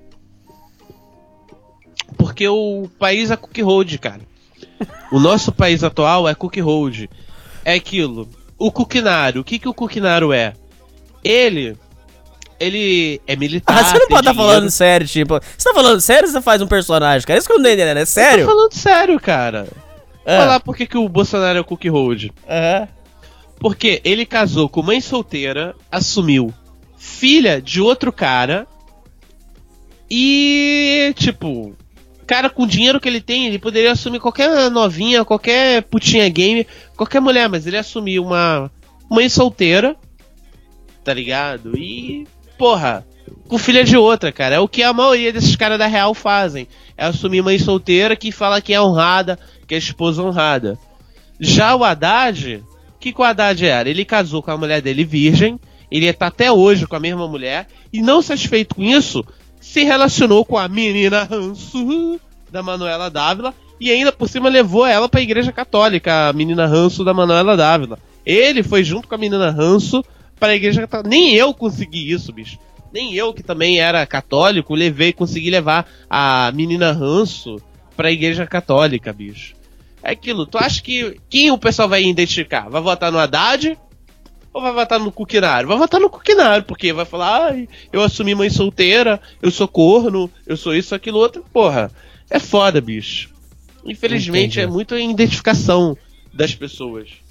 Porque o país é cookie hold, cara. O nosso país atual é cookie hold. É aquilo. O Cuquinaro. O que, que o Cuquinaro é? Ele... Ele é militar. Ah, você não pode estar tá dinheiro. falando sério, tipo... Você tá falando sério ou você faz um personagem, cara? Isso que eu não tô entendendo, é sério? Eu tô falando sério, cara. Ah. Falar por que, que o Bolsonaro é o cookie hold. Aham. Porque ele casou com mãe solteira, assumiu filha de outro cara e, tipo, cara com o dinheiro que ele tem, ele poderia assumir qualquer novinha, qualquer putinha game, qualquer mulher, mas ele assumiu uma mãe solteira, tá ligado? E, porra, com filha de outra, cara. É o que a maioria desses caras da Real fazem. É assumir mãe solteira que fala que é honrada, que é esposa honrada. Já o Haddad... O que, que o Haddad era? Ele casou com a mulher dele virgem, ele tá até hoje com a mesma mulher, e não satisfeito com isso, se relacionou com a menina ranço da Manuela Dávila, e ainda por cima levou ela pra igreja católica, a menina ranço da Manuela Dávila. Ele foi junto com a menina ranço pra igreja católica. Nem eu consegui isso, bicho. Nem eu, que também era católico, levei, consegui levar a menina ranço pra igreja católica, bicho. É aquilo, tu acha que quem o pessoal vai identificar? Vai votar no Haddad ou vai votar no Cuquinaro? Vai votar no Cuquinaro, porque vai falar, ai, eu assumi mãe solteira, eu sou corno, eu sou isso, aquilo, outro. Porra, é foda, bicho. Infelizmente, Entendi. é muita identificação das pessoas.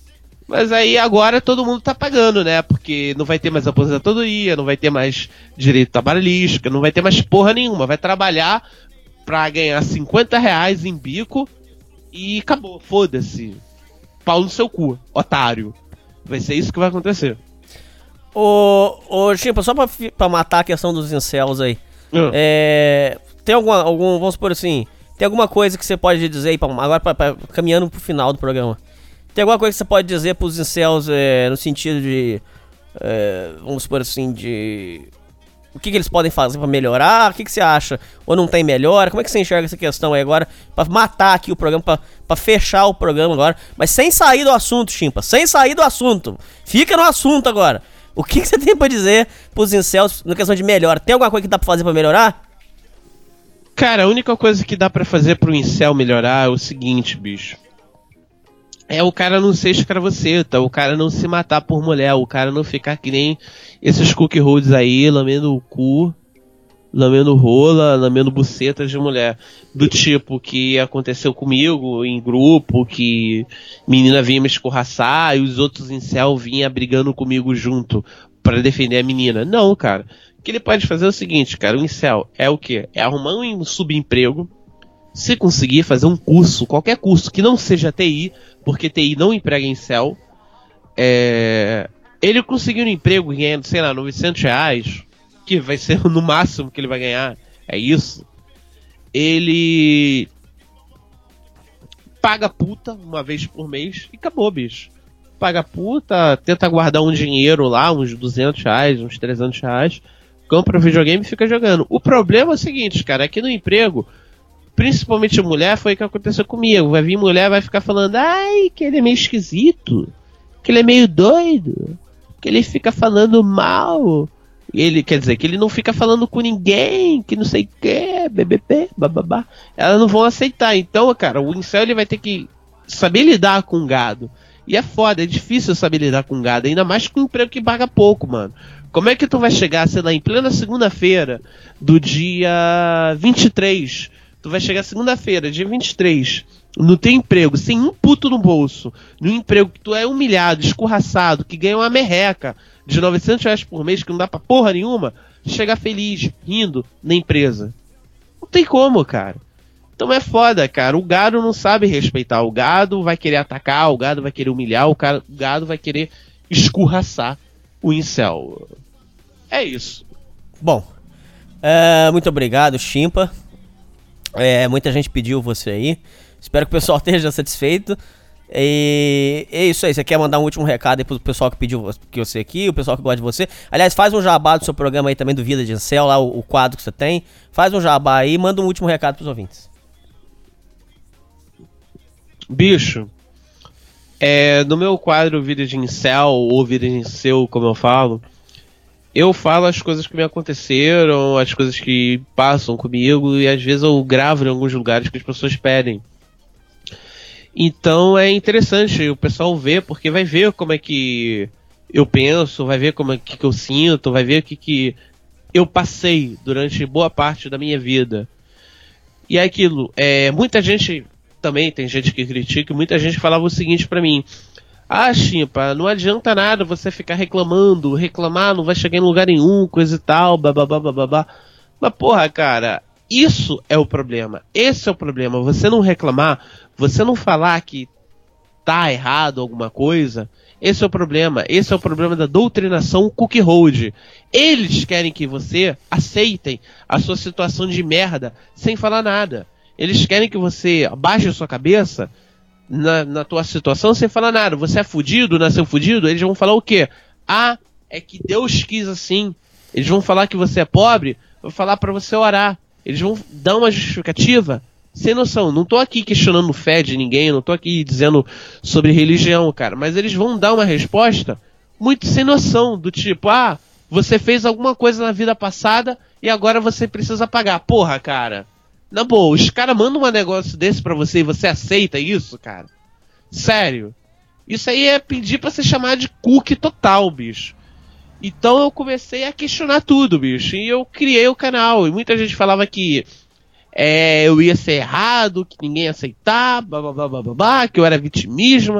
Mas aí agora todo mundo tá pagando, né? Porque não vai ter mais aposentadoria, não vai ter mais direito trabalhista, não vai ter mais porra nenhuma. Vai trabalhar pra ganhar cinquenta reais em bico e acabou. Foda-se. Pau no seu cu, otário. Vai ser isso que vai acontecer. Ô, ô Chimpa, só pra, pra matar a questão dos incels aí. Uhum. É, tem alguma, algum, vamos supor assim, tem alguma coisa que você pode dizer aí, pra, agora pra, pra, caminhando pro final do programa. Tem alguma coisa que você pode dizer pros incels é, no sentido de, é, vamos supor assim, de... O que, que eles podem fazer pra melhorar? O que, que você acha? Ou não tem melhora? Como é que você enxerga essa questão aí agora? Pra matar aqui o programa, pra, pra fechar o programa agora. Mas sem sair do assunto, Chimpa. Sem sair do assunto. Fica no assunto agora. O que, que você tem pra dizer pros incels na questão de melhora? Tem alguma coisa que dá pra fazer pra melhorar? Cara, a única coisa que dá pra fazer pro incel melhorar é o seguinte, bicho. É o cara não ser escravoceta, o cara não se matar por mulher, o cara não ficar que nem esses cookie holds aí, lambendo o cu, lambendo rola, lambendo bucetas de mulher. Do tipo que aconteceu comigo em grupo, que menina vinha me escorraçar e os outros incel vinham brigando comigo junto pra defender a menina. Não, cara. O que ele pode fazer é o seguinte, cara, o incel é o quê? É arrumar um subemprego, se conseguir fazer um curso, qualquer curso que não seja T I, porque T I não emprega incel, é... ele conseguiu um emprego ganhando, sei lá, novecentos reais, que vai ser no máximo que ele vai ganhar, é isso. Ele paga puta uma vez por mês e acabou, bicho. Paga puta, tenta guardar um dinheiro lá, uns duzentos reais, uns trezentos reais, compra videogame e fica jogando. O problema é o seguinte, cara, é que no emprego, principalmente mulher, foi o que aconteceu comigo. Vai vir mulher, vai ficar falando, ai, que ele é meio esquisito, que ele é meio doido, que ele fica falando mal. Ele, quer dizer, que ele não fica falando com ninguém, que não sei o que, B B B, bababá. Elas não vão aceitar. Então, cara, o incel ele vai ter que saber lidar com gado. E é foda, é difícil saber lidar com gado, ainda mais com um emprego que paga pouco, mano. Como é que tu vai chegar, sei lá, em plena segunda-feira do dia vinte e três... Tu vai chegar segunda-feira, dia vinte e três, no teu emprego, sem um puto no bolso, no emprego que tu é humilhado, escorraçado, que ganha uma merreca de novecentos reais por mês, que não dá pra porra nenhuma, chegar feliz, rindo na empresa. Não tem como, cara. Então é foda, cara. O gado não sabe respeitar. O gado vai querer atacar, o gado vai querer humilhar, o, cara, o gado vai querer escorraçar o incel. É isso. Bom, é, muito obrigado, Chimpa. É, muita gente pediu você aí. Espero que o pessoal esteja satisfeito. E é isso aí. Você quer mandar um último recado aí pro pessoal que pediu que você aqui, o pessoal que gosta de você. Aliás, faz um jabá do seu programa aí também, do Vida de Incel, lá o, o quadro que você tem. Faz um jabá aí e manda um último recado pros ouvintes. Bicho, é, no meu quadro Vida de Incel, ou Vida de Incel, como eu falo, eu falo as coisas que me aconteceram, as coisas que passam comigo, e às vezes eu gravo em alguns lugares que as pessoas pedem. Então é interessante o pessoal ver, porque vai ver como é que eu penso, vai ver como é que eu sinto, vai ver o que, que eu passei durante boa parte da minha vida. E é aquilo, é, muita gente, também tem gente que critica, muita gente falava o seguinte pra mim: ah, Chimpa, não adianta nada você ficar reclamando, reclamar não vai chegar em lugar nenhum, coisa e tal, bababá, bababá. Mas porra, cara, isso é o problema, esse é o problema, você não reclamar, você não falar que tá errado alguma coisa, esse é o problema, esse é o problema da doutrinação cookie hold. Eles querem que você aceitem a sua situação de merda sem falar nada. Eles querem que você abaixe a sua cabeça Na, na tua situação sem falar nada. Você é fudido, nasceu fudido, eles vão falar o quê? Ah, é que Deus quis assim. Eles vão falar que você é pobre, vão falar pra você orar. Eles vão dar uma justificativa sem noção. Não tô aqui questionando fé de ninguém, não tô aqui dizendo sobre religião, cara, mas eles vão dar uma resposta muito sem noção, do tipo, ah, você fez alguma coisa na vida passada e agora você precisa pagar. Porra, cara, na boa, os caras mandam um negócio desse pra você e você aceita isso, cara? Sério? Isso aí é pedir pra ser chamado de cookie total, bicho. Então eu comecei a questionar tudo, bicho. E eu criei o canal. E muita gente falava que é, eu ia ser errado, que ninguém ia aceitar, blá, blá, blá, blá, blá, que eu era vitimismo,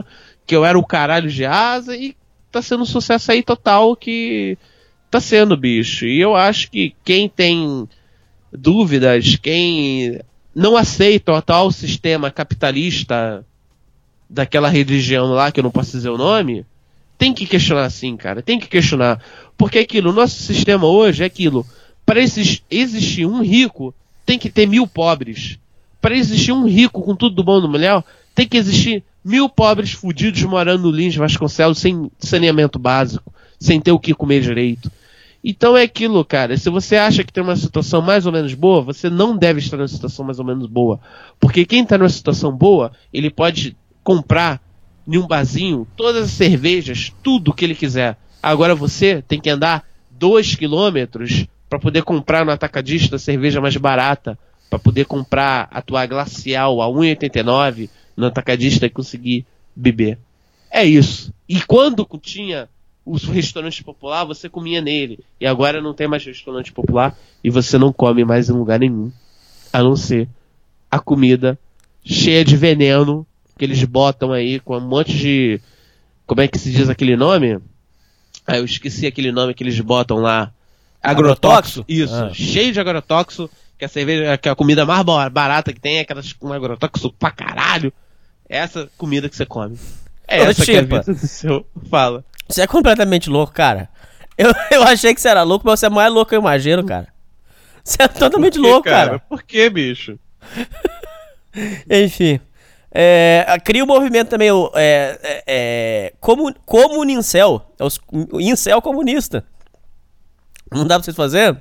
que eu era o caralho de asa, e tá sendo um sucesso aí total que tá sendo, bicho. E eu acho que quem tem dúvidas, quem não aceita o atual sistema capitalista daquela religião lá, que eu não posso dizer o nome, tem que questionar sim, cara, tem que questionar. Porque aquilo, o nosso sistema hoje é aquilo, para existir um rico, tem que ter mil pobres. Para existir um rico com tudo do bom do melhor, tem que existir mil pobres fudidos morando no Lins Vasconcelos sem saneamento básico, sem ter o que comer direito. Então é aquilo, cara, se você acha que tem uma situação mais ou menos boa, você não deve estar numa situação mais ou menos boa. Porque quem está numa situação boa, ele pode comprar em um barzinho todas as cervejas, tudo que ele quiser. Agora você tem que andar dois quilômetros para poder comprar no atacadista a cerveja mais barata, para poder comprar a tua glacial a um real e oitenta e nove centavos no atacadista e conseguir beber. É isso. E quando tinha o restaurante popular, você comia nele. E agora não tem mais restaurante popular e você não come mais em lugar nenhum. A não ser a comida cheia de veneno que eles botam aí com um monte de... Como é que se diz aquele nome? Ah, eu esqueci aquele nome que eles botam lá. Agrotóxico? Isso, ah. Cheio de agrotóxico. Que a cerveja, que a comida mais barata que tem é aquelas com agrotóxico pra caralho. É essa comida que você come. É Ô, essa Chipa, que é a vida do seu... Fala. Você é completamente louco, cara. Eu, eu achei que você era louco, mas você é mais louco que eu imagino, cara. Você é totalmente Por quê, louco, cara. cara. Por que, bicho? Enfim. É, cria o um movimento também, o é, é, é, comun, Comunincel. É os, o Incel comunista. Não dá pra vocês fazerem?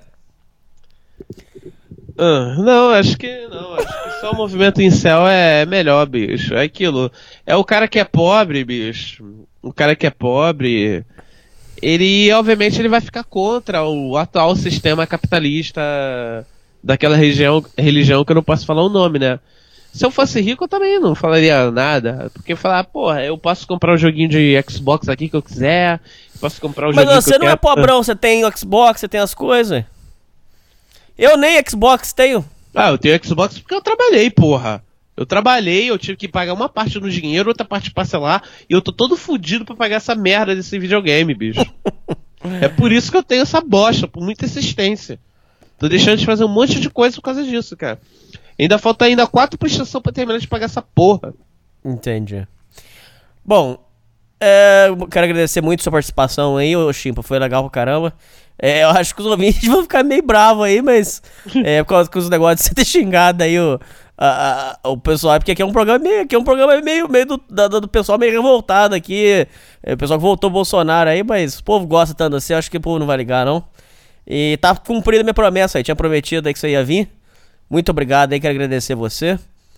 Ah, não, acho que não. Acho que só o movimento incel é melhor, bicho. É aquilo. É o cara que é pobre, bicho. O cara que é pobre, ele, obviamente, ele vai ficar contra o atual sistema capitalista daquela região, religião que eu não posso falar o nome, né? Se eu fosse rico, eu também não falaria nada. Porque falar, porra, eu posso comprar um joguinho de Xbox aqui que eu quiser. Posso comprar um Mas joguinho você que eu não quero. é pobrão, você tem o Xbox, você tem as coisas. Eu nem Xbox tenho. Ah, eu tenho Xbox porque eu trabalhei, porra. Eu trabalhei, eu tive que pagar uma parte no dinheiro, outra parte parcelar, e eu tô todo fudido pra pagar essa merda desse videogame, bicho. É por isso que eu tenho essa bosta, por muita insistência. Tô deixando de fazer um monte de coisa por causa disso, cara. Ainda falta ainda quatro prestações pra terminar de pagar essa porra. Entendi. Bom, é, eu quero agradecer muito a sua participação aí, ô Chimpa, foi legal pra caramba. É, eu acho que os ouvintes vão ficar meio bravos aí, mas é por causa dos negócios de você ter xingado aí o, a, a, o pessoal, porque aqui é um programa meio, aqui é um programa meio, meio do, do, do pessoal meio revoltado aqui, é, o pessoal que voltou o Bolsonaro aí, mas o povo gosta tanto assim, eu acho que o povo não vai ligar não. E tá cumprida a minha promessa aí, tinha prometido aí que você ia vir. Muito obrigado aí, quero agradecer você.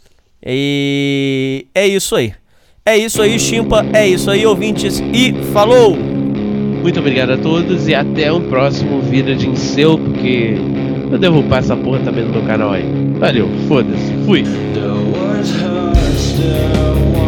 E é isso aí. É isso aí, Chimpa, é isso aí, ouvintes, e falou! Muito obrigado a todos e até o próximo Vida de Incel, porque eu devo upar essa porra também no meu canal aí. Valeu, foda-se, fui! The words hurt still.